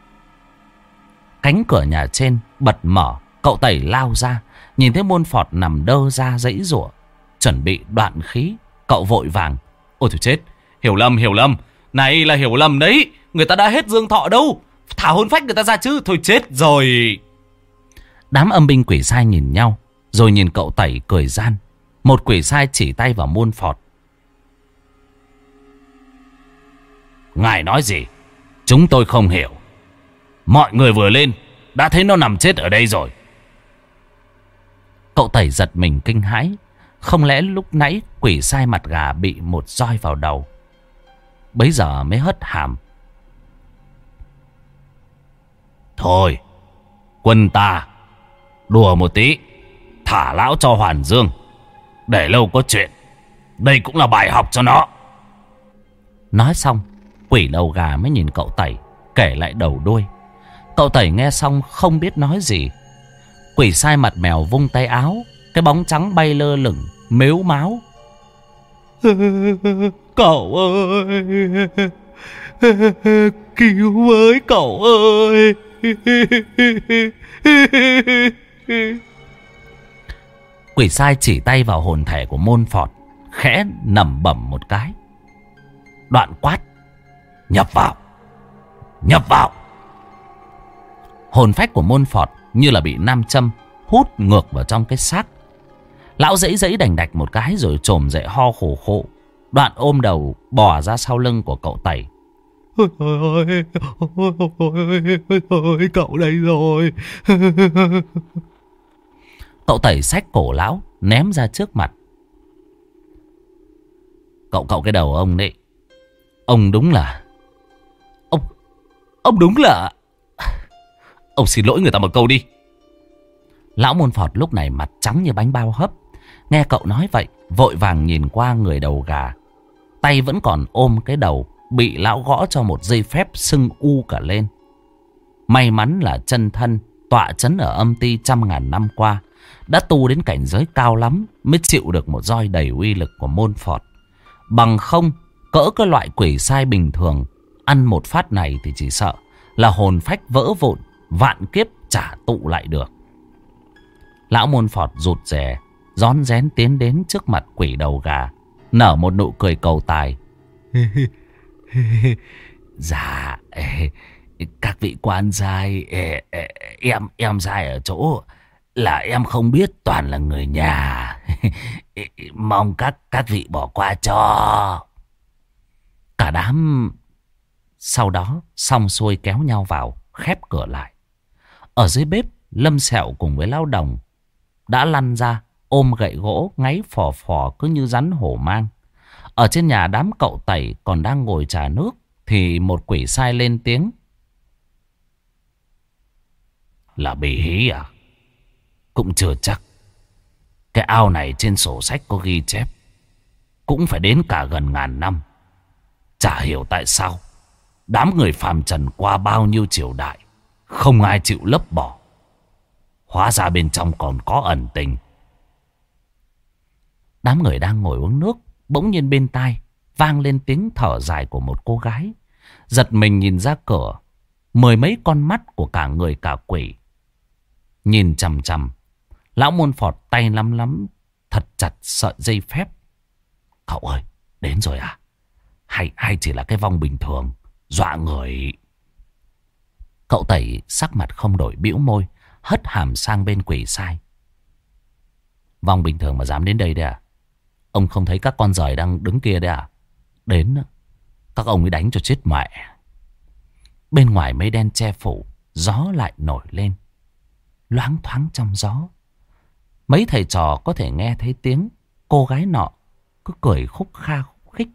cánh cửa nhà trên bật mở, cậu Tẩy lao ra, nhìn thấy Môn Phọt nằm đơ ra giãy giụa, chuẩn bị đoạn khí. Cậu vội vàng: ôi thôi chết, hiểu lầm, này là hiểu lầm đấy, người ta đã hết dương thọ đâu, thả hồn phách người ta ra chứ, thôi chết rồi. Đám âm binh quỷ sai nhìn nhau, rồi nhìn cậu Tẩy cười gian: Một quỷ sai chỉ tay vào Môn Phọt. Ngài nói gì? Chúng tôi không hiểu. Mọi người vừa lên đã thấy nó nằm chết ở đây rồi. Cậu Tẩy giật mình kinh hãi. Không lẽ lúc nãy quỷ sai mặt gà bị một roi vào đầu? Bấy giờ mới hất hàm. Thôi, quân ta đùa một tí, thả lão cho hoàn dương. Để lâu có chuyện, đây cũng là bài học cho nó. Nói xong, quỷ đầu gà mới nhìn cậu Tẩy, kể lại đầu đuôi. Cậu Tẩy nghe xong không biết nói gì. Quỷ sai mặt mèo vung tay áo, cái bóng trắng bay lơ lửng, mếu máo. Cậu ơi, cứu với cậu ơi. Quỷ sai chỉ tay vào hồn thể của Môn Phọt, khẽ nầm bẩm một cái. Đoạn quát: nhập vào, nhập vào. Hồn phách của Môn Phọt như là bị nam châm hút ngược vào trong cái xác. Lão giãy giãy đành đạch một cái rồi trồm dậy ho khổ khộ. Đoạn ôm đầu bò ra sau lưng của cậu Tẩy. Ôi, cậu đây rồi. Cậu Tẩy xách cổ lão ném ra trước mặt. Cậu cái đầu ông đấy. Ông đúng là Ông đúng là Ông xin lỗi người ta một câu đi. Lão Môn Phọt lúc này mặt trắng như bánh bao hấp. Nghe cậu nói vậy, vội vàng nhìn qua người đầu gà. Tay vẫn còn ôm cái đầu bị lão gõ cho một dây phép sưng u cả lên. May mắn là chân thân tọa chấn ở âm ti trăm ngàn năm qua đã tu đến cảnh giới cao lắm mới chịu được một roi đầy uy lực của Môn Phọt. Bằng không, cỡ cái loại quỷ sai bình thường ăn một phát này thì chỉ sợ là hồn phách vỡ vụn, vạn kiếp chả tụ lại được. Lão Môn Phọt rụt rè, rón rén tiến đến trước mặt quỷ đầu gà, nở một nụ cười cầu tài. Dạ, các vị quan giai, em giai ở chỗ là em không biết, toàn là người nhà. Mong các vị bỏ qua cho. Cả đám sau đó xong xuôi kéo nhau vào, khép cửa lại. Ở dưới bếp, Lâm Sẹo cùng với Lão Đồng đã lăn ra, ôm gậy gỗ ngáy phò phò cứ như rắn hổ mang. Ở trên nhà đám cậu Tẩy còn đang ngồi trà nước thì một quỷ sai lên tiếng. Là bị hí à? Cũng chưa chắc. Cái ao này trên sổ sách có ghi chép cũng phải đến cả gần ngàn năm. Chả hiểu tại sao đám người phàm trần qua bao nhiêu triều đại không ai chịu lấp bỏ. Hóa ra bên trong còn có ẩn tình. Đám người đang ngồi uống nước, bỗng nhiên bên tai vang lên tiếng thở dài của một cô gái. Giật mình nhìn ra cửa, mười mấy con mắt của cả người cả quỷ nhìn chằm chằm. Lão Môn Phọt tay lắm lắm thật chặt sợi dây phép. Cậu ơi, đến rồi à? Hay chỉ là cái vong bình thường dọa người? Cậu Tẩy sắc mặt không đổi, bĩu môi, hất hàm sang bên quỷ sai. Vong bình thường mà dám đến đây đấy à? Ông không thấy các con giời đang đứng kia đấy à? Đến các ông ấy đánh cho chết mẹ. Bên ngoài mây đen che phủ, gió lại nổi lên. Loáng thoáng trong gió, mấy thầy trò có thể nghe thấy tiếng cô gái nọ cứ cười khúc kha khúc khích.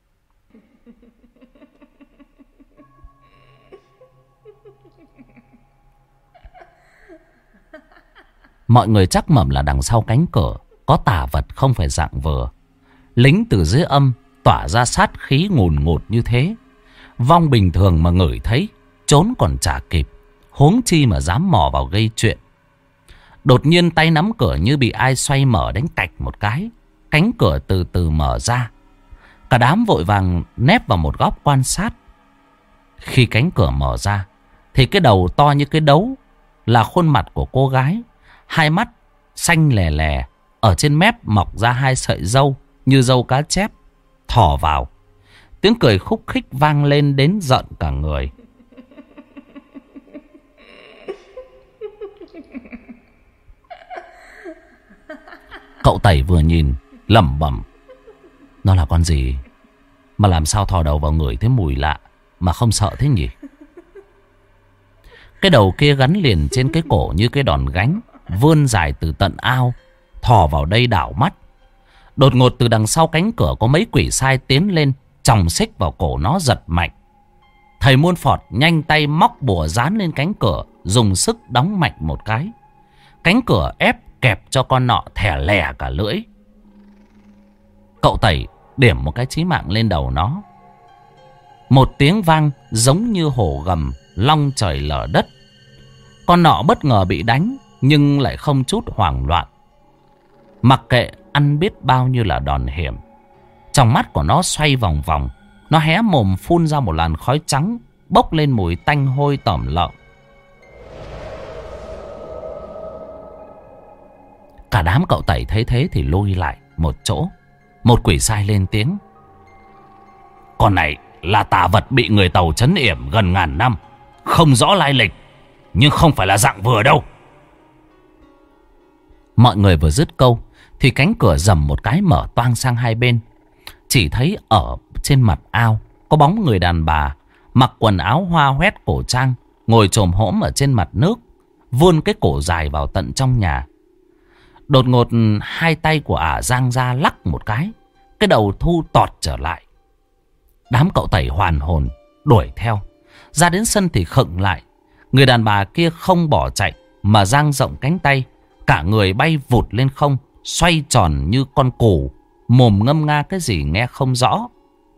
Mọi người chắc mẩm là đằng sau cánh cửa có tà vật không phải dạng vừa. Lính từ dưới âm tỏa ra sát khí ngùn ngụt như thế. Vong bình thường mà ngửi thấy trốn còn chả kịp, huống chi mà dám mò vào gây chuyện. Đột nhiên tay nắm cửa như bị ai xoay mở đánh cạch một cái. Cánh cửa từ từ mở ra. Cả đám vội vàng nép vào một góc quan sát. Khi cánh cửa mở ra thì cái đầu to như cái đấu là khuôn mặt của cô gái. Hai mắt xanh lè lè, ở trên mép mọc ra hai sợi râu như râu cá chép thò vào. Tiếng cười khúc khích vang lên đến giận cả người. Cậu Tẩy vừa nhìn lẩm bẩm, nó là con gì mà làm sao thò đầu vào người thấy mùi lạ mà không sợ thế nhỉ? Cái đầu kia gắn liền trên cái cổ như cái đòn gánh, vươn dài từ tận ao, thò vào đây đảo mắt. Đột ngột từ đằng sau cánh cửa có mấy quỷ sai tiến lên, chòng xích vào cổ nó giật mạnh. Thầy Muôn Phọt nhanh tay móc bùa dán lên cánh cửa, dùng sức đóng mạnh một cái. Cánh cửa ép kẹp cho con nọ thè lè cả lưỡi. Cậu Tẩy điểm một cái chí mạng lên đầu nó. Một tiếng vang giống như hổ gầm, long trời lở đất. Con nọ bất ngờ bị đánh, nhưng lại không chút hoảng loạn. Mặc kệ ăn biết bao nhiêu là đòn hiểm, trong mắt của nó xoay vòng vòng. Nó hé mồm phun ra một làn khói trắng, bốc lên mùi tanh hôi tởm lợm. Cả đám cậu Tẩy thấy thế thì lui lại một chỗ. Một quỷ sai lên tiếng: con này là tà vật bị người Tàu trấn yểm gần ngàn năm, không rõ lai lịch, nhưng không phải là dạng vừa đâu. Mọi người vừa dứt câu thì cánh cửa rầm một cái mở toang sang hai bên. Chỉ thấy ở trên mặt ao có bóng người đàn bà mặc quần áo hoa hoét cổ trang, ngồi chồm hổm ở trên mặt nước, vươn cái cổ dài vào tận trong nhà. Đột ngột hai tay của ả giang ra lắc một cái đầu thu tọt trở lại. Đám cậu Tẩy hoàn hồn đuổi theo. Ra đến sân thì khựng lại. Người đàn bà kia không bỏ chạy mà dang rộng cánh tay, cả người bay vụt lên không, xoay tròn như con cù, mồm ngâm nga cái gì nghe không rõ.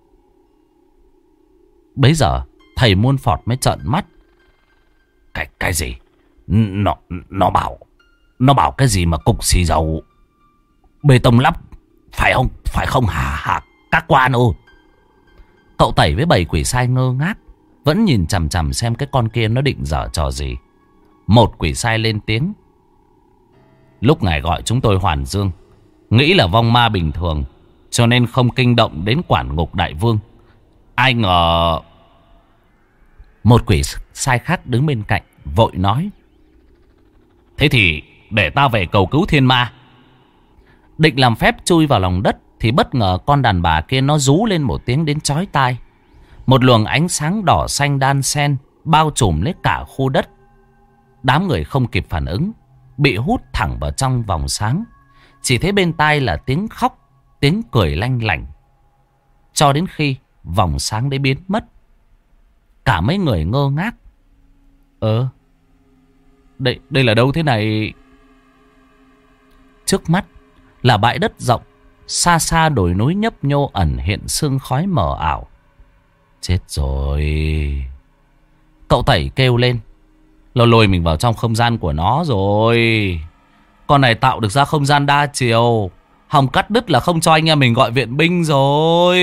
Bấy giờ thầy Muôn Phọt mới trợn mắt. Cái gì? Nó bảo cái gì mà cục xì dầu bê tông lắp, phải không hả các quan ơi? Cậu Tẩy với bầy quỷ sai ngơ ngác, vẫn nhìn chằm chằm xem cái con kia nó định giở trò gì. Một quỷ sai lên tiếng: lúc ngài gọi chúng tôi Hoàn Dương, nghĩ là vong ma bình thường, cho nên không kinh động đến quản ngục đại vương. Ai ngờ... Một quỷ sai khác đứng bên cạnh vội nói: thế thì để ta về cầu cứu thiên ma. Định làm phép chui vào lòng đất thì bất ngờ con đàn bà kia nó rú lên một tiếng đến chói tai. Một luồng ánh sáng đỏ xanh đan xen bao trùm lấy cả khu đất. Đám người không kịp phản ứng, bị hút thẳng vào trong vòng sáng. Chỉ thấy bên tai là tiếng khóc, tiếng cười lanh lảnh, cho đến khi vòng sáng đấy biến mất. Cả mấy người ngơ ngác. Đây là đâu thế này? Trước mắt là bãi đất rộng, xa xa đồi núi nhấp nhô ẩn hiện sương khói mờ ảo. Chết rồi! Cậu Tẩy kêu lên. Nó lôi mình vào trong không gian của nó rồi. Con này tạo được ra không gian đa chiều, hòng cắt đứt là không cho anh em mình gọi viện binh rồi.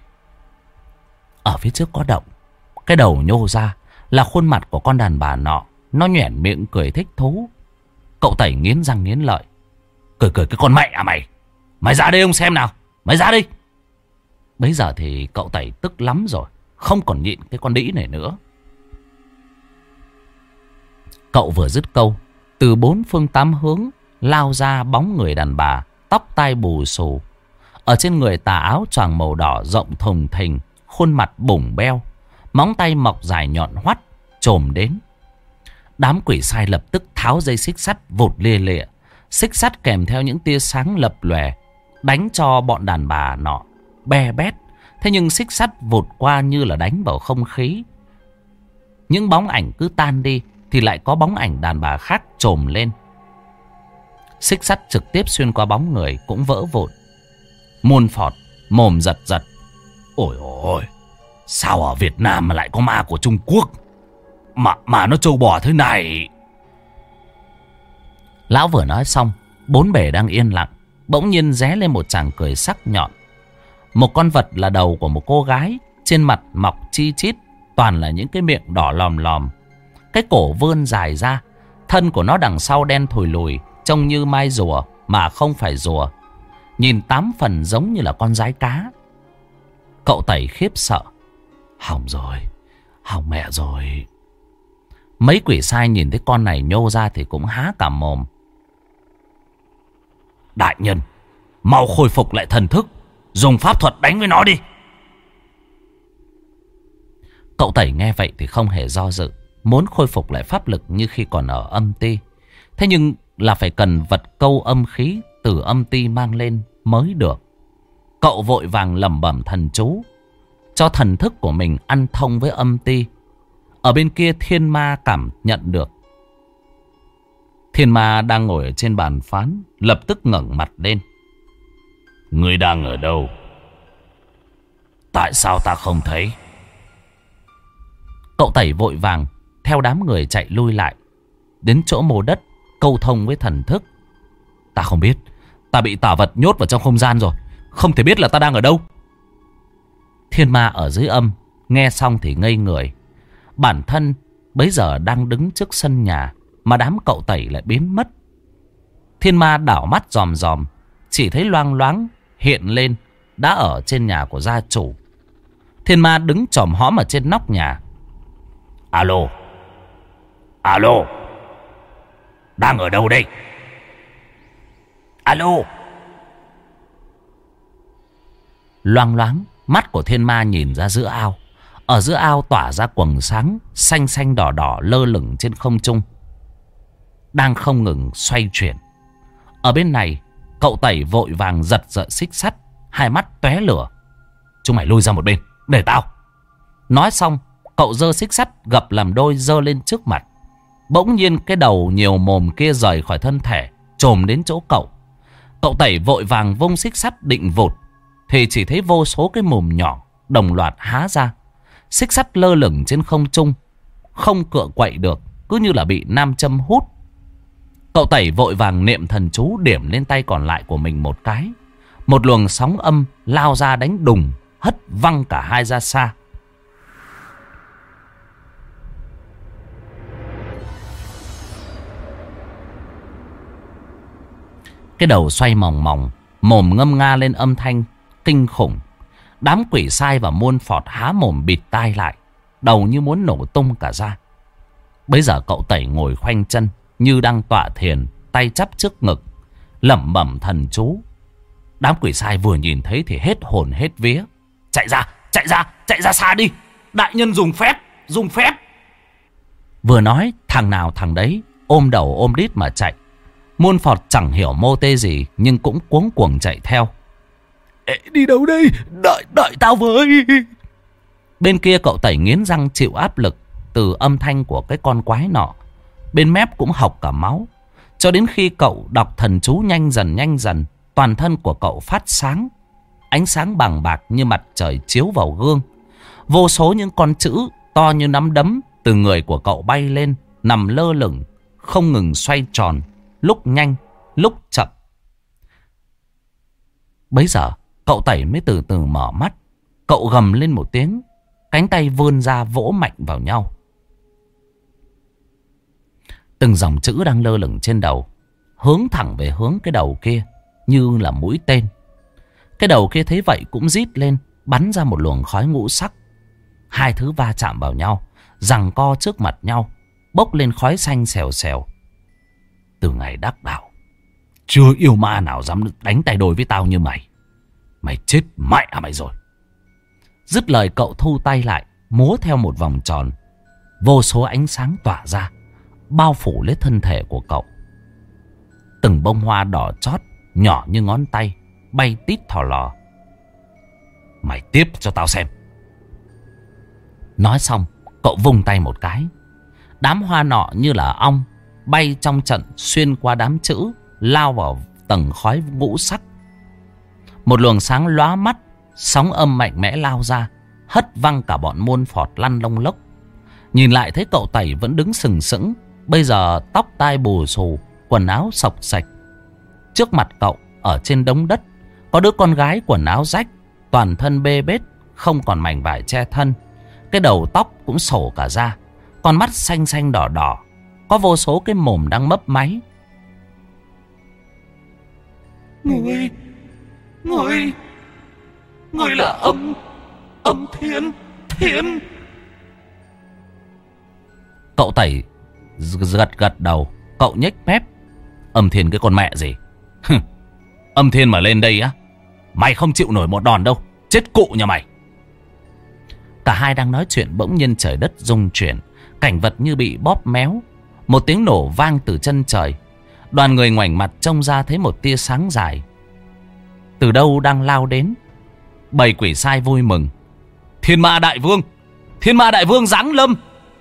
Ở phía trước có động. Cái đầu nhô ra là khuôn mặt của con đàn bà nọ. Nó nhoẻn miệng cười thích thú. Cậu Tẩy nghiến răng nghiến lợi: cười cái con mẹ à mày! Mày ra đây ông xem nào! Mày ra đây! Bấy giờ thì cậu Tẩy tức lắm rồi, không còn nhịn cái con đĩ này nữa. Cậu vừa dứt câu, từ bốn phương tám hướng lao ra bóng người đàn bà, tóc tai bù xù. Ở trên người tà áo choàng màu đỏ rộng thùng thình, khuôn mặt bủng beo, móng tay mọc dài nhọn hoắt chồm đến. Đám quỷ sai lập tức tháo dây xích sắt vụt lia lịa. Xích sắt kèm theo những tia sáng lập lòe, đánh cho bọn đàn bà nọ be bét. Thế nhưng xích sắt vụt qua như là đánh vào không khí. Những bóng ảnh cứ tan đi thì lại có bóng ảnh đàn bà khác trồm lên. Xích sắt trực tiếp xuyên qua bóng người cũng vỡ vụn. Muôn Phọt mồm giật giật: ôi ôi, sao ở Việt Nam mà lại có ma của Trung Quốc mà nó trâu bò thế này? Lão vừa nói xong, bốn bề đang yên lặng, bỗng nhiên ré lên một tràng cười sắc nhọn. Một con vật là đầu của một cô gái, trên mặt mọc chi chít, toàn là những cái miệng đỏ lòm lòm. Cái cổ vươn dài ra, thân của nó đằng sau đen thùi lùi, trông như mai rùa mà không phải rùa, nhìn 8 phần giống như là con dái cá. Cậu Tẩy khiếp sợ: hỏng rồi, hỏng mẹ rồi. Mấy quỷ sai nhìn thấy con này nhô ra thì cũng há cả mồm. Đại nhân, mau khôi phục lại thần thức, dùng pháp thuật đánh với nó đi. Cậu Tẩy nghe vậy thì không hề do dự, muốn khôi phục lại pháp lực như khi còn ở âm ti. Thế nhưng là phải cần vật câu âm khí từ âm ti mang lên mới được. Cậu vội vàng lẩm bẩm thần chú, cho thần thức của mình ăn thông với âm ti. Ở bên kia thiên ma cảm nhận được. Thiên ma đang ngồi ở trên bàn phán, lập tức ngẩng mặt lên. Ngươi đang ở đâu? Tại sao ta không thấy? Cậu Tẩy vội vàng theo đám người chạy lui lại, đến chỗ mồ đất câu thông với thần thức. Ta không biết, ta bị tà vật nhốt vào trong không gian rồi, không thể biết là ta đang ở đâu. Thiên ma ở dưới âm nghe xong thì ngây người. Bản thân bấy giờ đang đứng trước sân nhà, mà đám cậu Tẩy lại biến mất. Thiên ma đảo mắt dòm dòm, chỉ thấy loang loáng hiện lên đã ở trên nhà của gia chủ. Thiên ma đứng chòm hõm ở trên nóc nhà. Alo, alo, đang ở đâu đây? Alo. Loang loáng mắt của thiên ma nhìn ra giữa ao. Ở giữa ao tỏa ra quầng sáng xanh xanh đỏ đỏ lơ lửng trên không trung, đang không ngừng xoay chuyển. Ở bên này, cậu Tẩy vội vàng giật giật xích sắt, hai mắt tóe lửa. Chúng mày lui ra một bên, để tao. Nói xong, cậu giơ xích sắt gập làm đôi giơ lên trước mặt. Bỗng nhiên cái đầu nhiều mồm kia rời khỏi thân thể, chồm đến chỗ cậu. Cậu Tẩy vội vàng vung xích sắt định vụt, thì chỉ thấy vô số cái mồm nhỏ đồng loạt há ra. Xích sắt lơ lửng trên không trung, không cựa quậy được, cứ như là bị nam châm hút. Cậu Tẩy vội vàng niệm thần chú điểm lên tay còn lại của mình một cái. Một luồng sóng âm lao ra đánh đùng, hất văng cả hai ra xa. Cái đầu xoay mòng mòng, mồm ngâm nga lên âm thanh kinh khủng. Đám quỷ sai và muôn phọt há mồm bịt tai lại, đầu như muốn nổ tung cả ra. Bây giờ cậu Tẩy ngồi khoanh chân như đang tọa thiền, tay chắp trước ngực, lẩm bẩm thần chú. Đám quỷ sai vừa nhìn thấy thì hết hồn hết vía. Chạy ra, chạy ra, chạy ra xa đi. Đại nhân dùng phép, dùng phép. Vừa nói thằng nào thằng đấy ôm đầu ôm đít mà chạy. Muôn phọt chẳng hiểu mô tê gì, nhưng cũng cuống cuồng chạy theo. Ê, đi đâu đây? Đợi tao với. Bên kia cậu Tẩy nghiến răng chịu áp lực từ âm thanh của cái con quái nọ. Bên mép cũng hộc cả máu. Cho đến khi cậu đọc thần chú nhanh dần, toàn thân của cậu phát sáng. Ánh sáng bằng bạc như mặt trời chiếu vào gương. Vô số những con chữ to như nắm đấm từ người của cậu bay lên, nằm lơ lửng, không ngừng xoay tròn, lúc nhanh, lúc chậm. Bấy giờ cậu Tẩy mới từ từ mở mắt. Cậu gầm lên một tiếng, cánh tay vươn ra vỗ mạnh vào nhau. Từng dòng chữ đang lơ lửng trên đầu, hướng thẳng về hướng cái đầu kia như là mũi tên. Cái đầu kia thấy vậy cũng rít lên, bắn ra một luồng khói ngũ sắc. Hai thứ va chạm vào nhau, giằng co trước mặt nhau, bốc lên khói xanh xèo xèo. Từ ngày đắc đạo, chưa yêu ma nào dám đánh tay đôi với tao như mày. Mày chết mẹ mày rồi. Dứt lời cậu thu tay lại, múa theo một vòng tròn. Vô số ánh sáng tỏa ra, bao phủ lấy thân thể của cậu. Từng bông hoa đỏ chót, nhỏ như ngón tay, bay tít thò lò. Mày tiếp cho tao xem. Nói xong, cậu vung tay một cái. Đám hoa nọ như là ong, bay trong trận xuyên qua đám chữ, lao vào tầng khói ngũ sắc. Một luồng sáng lóa mắt, sóng âm mạnh mẽ lao ra, hất văng cả bọn muôn phọt lăn lông lốc. Nhìn lại thấy cậu Tẩy vẫn đứng sừng sững, bây giờ tóc tai bù xù, quần áo xộc xạch. Trước mặt cậu, ở trên đống đất, có đứa con gái quần áo rách, toàn thân bê bết, không còn mảnh vải che thân. Cái đầu tóc cũng sổ cả ra, con mắt xanh xanh đỏ đỏ, có vô số cái mồm đang mấp máy. Người là âm thiên. Cậu Tẩy gật đầu, cậu nhếch mép. Âm thiên cái con mẹ gì? Âm Thiên mà lên đây á, mày không chịu nổi một đòn đâu. Chết cụ nhà mày. Cả hai đang nói chuyện bỗng nhiên trời đất rung chuyển. Cảnh vật như bị bóp méo. Một tiếng nổ vang từ chân trời. Đoàn người ngoảnh mặt trông ra thấy một tia sáng dài từ đâu đang lao đến. Bầy quỷ sai vui mừng. Thiên Ma Đại Vương, Thiên Ma Đại Vương giáng lâm.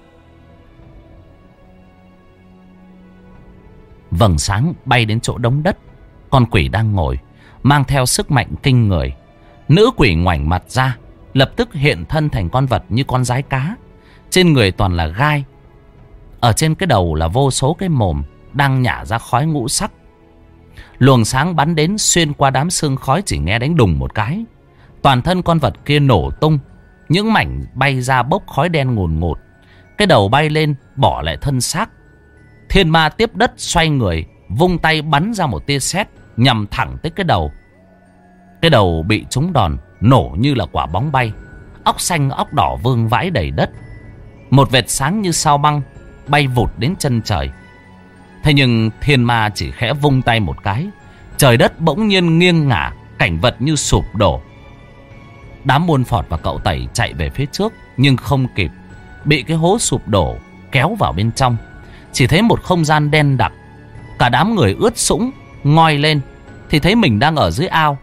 Vầng sáng bay đến chỗ đống đất. Con quỷ đang ngồi mang theo sức mạnh kinh người. Nữ quỷ ngoảnh mặt ra, lập tức hiện thân thành con vật như con giái cá. Trên người toàn là gai. Ở trên cái đầu là vô số cái mồm đang nhả ra khói ngũ sắc. Luồng sáng bắn đến xuyên qua đám sương khói, chỉ nghe đánh đùng một cái. Toàn thân con vật kia nổ tung. Những mảnh bay ra bốc khói đen ngùn ngụt. Cái đầu bay lên bỏ lại thân xác. Thiên ma tiếp đất xoay người, vung tay bắn ra một tia sét nhằm thẳng tới cái đầu. Cái đầu bị trúng đòn, nổ như là quả bóng bay. Óc xanh óc đỏ vương vãi đầy đất. Một vệt sáng như sao băng bay vụt đến chân trời. Thế nhưng thiên ma chỉ khẽ vung tay một cái, trời đất bỗng nhiên nghiêng ngả, cảnh vật như sụp đổ. Đám Muôn Phọt và cậu Tẩy chạy về phía trước nhưng không kịp, bị cái hố sụp đổ kéo vào bên trong. Chỉ thấy một không gian đen đặc. Cả đám người ướt sũng ngoi lên thì thấy mình đang ở dưới ao.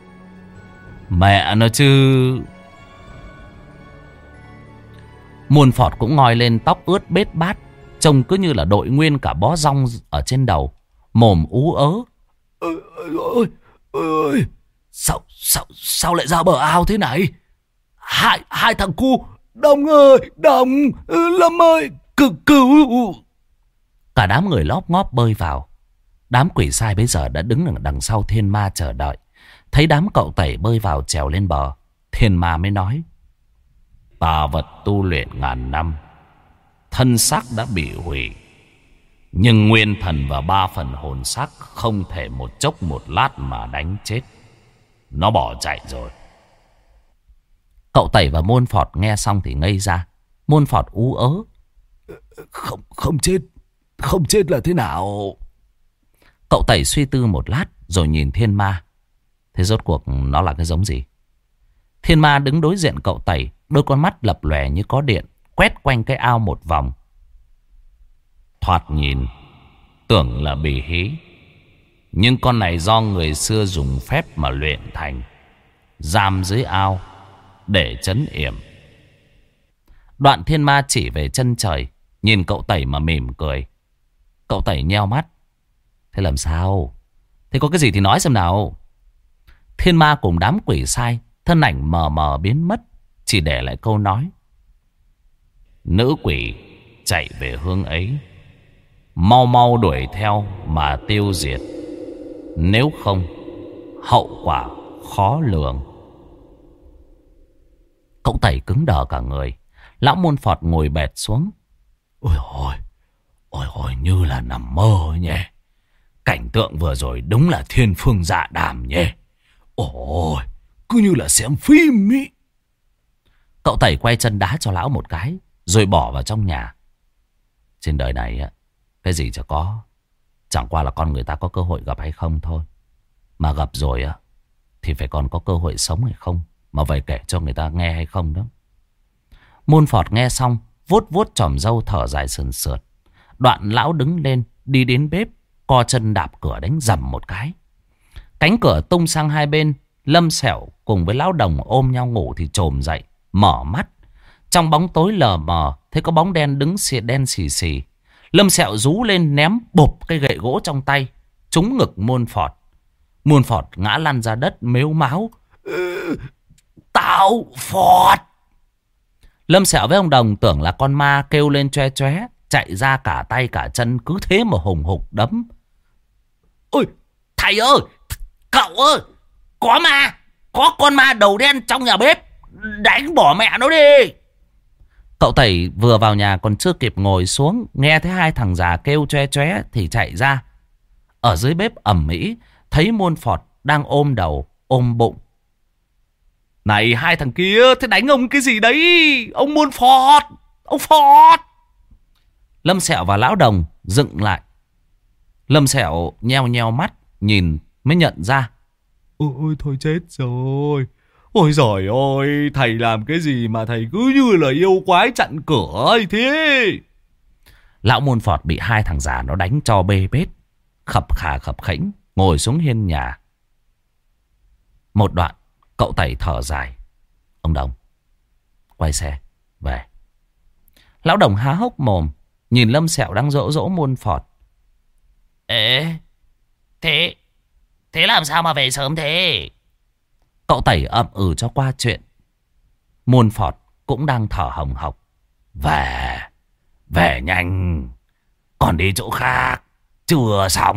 Mẹ nó chứ. Muôn Phọt cũng ngoi lên, tóc ướt bết bát, trông cứ như là đội nguyên cả bó rong ở trên đầu, mồm ú ớ. Ơi, sao lại ra bờ ao thế này? Hai thằng cu, Đồng ơi, Đồng, Lâm ơi, cứu. Cả đám người lóp ngóp bơi vào. Đám quỷ sai bây giờ đã đứng ở đằng sau thiên ma chờ đợi. Thấy đám cậu Tẩy bơi vào trèo lên bờ, thiên ma mới nói: Tà vật tu luyện ngàn năm, thân xác đã bị hủy, nhưng nguyên thần và 3 phần hồn xác không thể một chốc một lát mà đánh chết. Nó bỏ chạy rồi. Cậu Tẩy và Muôn Phọt nghe xong thì ngây ra. Muôn Phọt ú ớ: Không chết là thế nào? Cậu Tẩy suy tư một lát rồi nhìn thiên ma. Thế rốt cuộc nó là cái giống gì? Thiên ma đứng đối diện cậu Tẩy, đôi con mắt lập lòe như có điện, quét quanh cái ao một vòng. Thoạt nhìn tưởng là bì hí, nhưng con này do người xưa dùng phép mà luyện thành, giam dưới ao để trấn yểm. Đoạn thiên ma chỉ về chân trời, nhìn cậu Tẩy mà mỉm cười. Cậu Tẩy nheo mắt: Thế làm sao? Thế có cái gì thì nói xem nào. Thiên ma cùng đám quỷ sai thân ảnh mờ mờ biến mất, chỉ để lại câu nói: Nữ quỷ chạy về hướng ấy, mau mau đuổi theo mà tiêu diệt, nếu không hậu quả khó lường. Cậu Tẩy cứng đờ cả người. Lão Muôn Phọt ngồi bệt xuống: Ôi ôi, như là nằm mơ nhỉ. Cảnh tượng vừa rồi đúng là thiên phương dạ đàm nhỉ. Ôi, cứ như là xem phim ý. Cậu Tẩy quay chân đá cho lão một cái rồi bỏ vào trong nhà. Trên đời này á, cái gì chả có, chẳng qua là con người ta có cơ hội gặp hay không thôi. Mà gặp rồi á thì phải còn có cơ hội sống hay không, mà phải kể cho người ta nghe hay không đó. Muôn Phọt nghe xong vuốt vuốt chòm râu thở dài sườn sượt. Đoạn lão đứng lên đi đến bếp, co chân đạp cửa đánh dầm một cái. Cánh cửa tung sang hai bên. Lâm Sẹo cùng với lão Đồng ôm nhau ngủ thì chồm dậy, mở mắt. Trong bóng tối lờ mờ thấy có bóng đen đứng đen xì xì. Lâm Sẹo rú lên ném bụp cây gậy gỗ trong tay, trúng ngực Muôn Phọt. Muôn Phọt ngã lăn ra đất mếu máo: Tao Phọt. Lâm Sẹo với ông Đồng tưởng là con ma, kêu lên choe choé, chạy ra cả tay cả chân, cứ thế mà hùng hục đấm. Ôi thầy ơi, cậu ơi, có ma, có con ma đầu đen trong nhà bếp, đánh bỏ mẹ nó đi. Cậu Tẩy vừa vào nhà còn chưa kịp ngồi xuống, nghe thấy hai thằng già kêu choe choé thì chạy ra. Ở dưới bếp ầm ĩ, thấy Muôn Phọt đang ôm đầu ôm bụng. Này hai thằng kia, thế đánh ông cái gì đấy? Ông Muôn Phọt, ông Phọt. Lâm Sẹo và lão Đồng dựng lại. Lâm Sẹo nheo nheo mắt nhìn mới nhận ra Ôi thôi chết rồi. Ôi giời ơi, thầy làm cái gì mà thầy cứ như là yêu quái chặn cửa ấy thế? Lão Môn Phọt bị hai thằng già nó đánh cho bê bết, khập khà khập khễnh ngồi xuống hiên nhà. Một đoạn cậu Tẩy thở dài. Ông Đồng, quay xe về. Lão Đồng há hốc mồm nhìn Lâm Sẹo đang dỗ dỗ Môn Phọt. Ê, thế thế làm sao mà về sớm thế? Cậu Tẩy ậm ừ cho qua chuyện. Môn Phọt cũng đang thở hồng hộc. Về, về nhanh, còn đi chỗ khác chưa xong.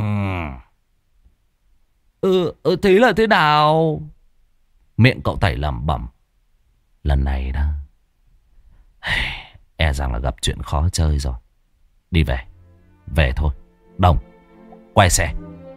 Thế là thế nào? Miệng cậu Tẩy lẩm bẩm. Lần này đó, e rằng là gặp chuyện khó chơi rồi. Đi về, về thôi. Đồng, quay xe.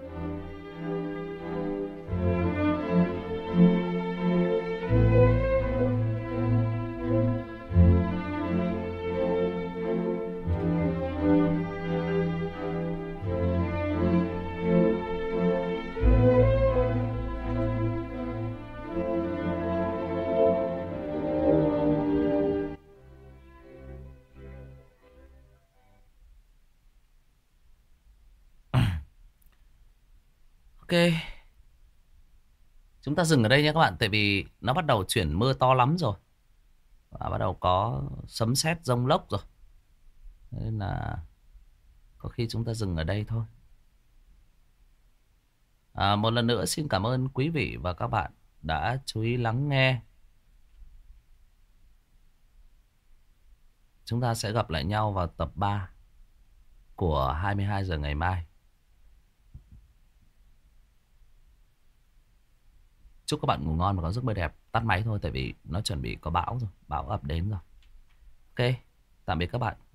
Ok, chúng ta dừng ở đây nha các bạn. Tại vì nó bắt đầu chuyển mưa to lắm rồi. Và bắt đầu có sấm sét giông lốc rồi. Nên là có khi chúng ta dừng ở đây thôi. Một lần nữa xin cảm ơn quý vị và các bạn đã chú ý lắng nghe. Chúng ta sẽ gặp lại nhau vào tập 3 của 22 giờ ngày mai. Chúc các bạn ngủ ngon và có giấc mơ đẹp. Tắt máy thôi tại vì nó chuẩn bị có bão rồi. Bão ập đến rồi. Ok, tạm biệt các bạn.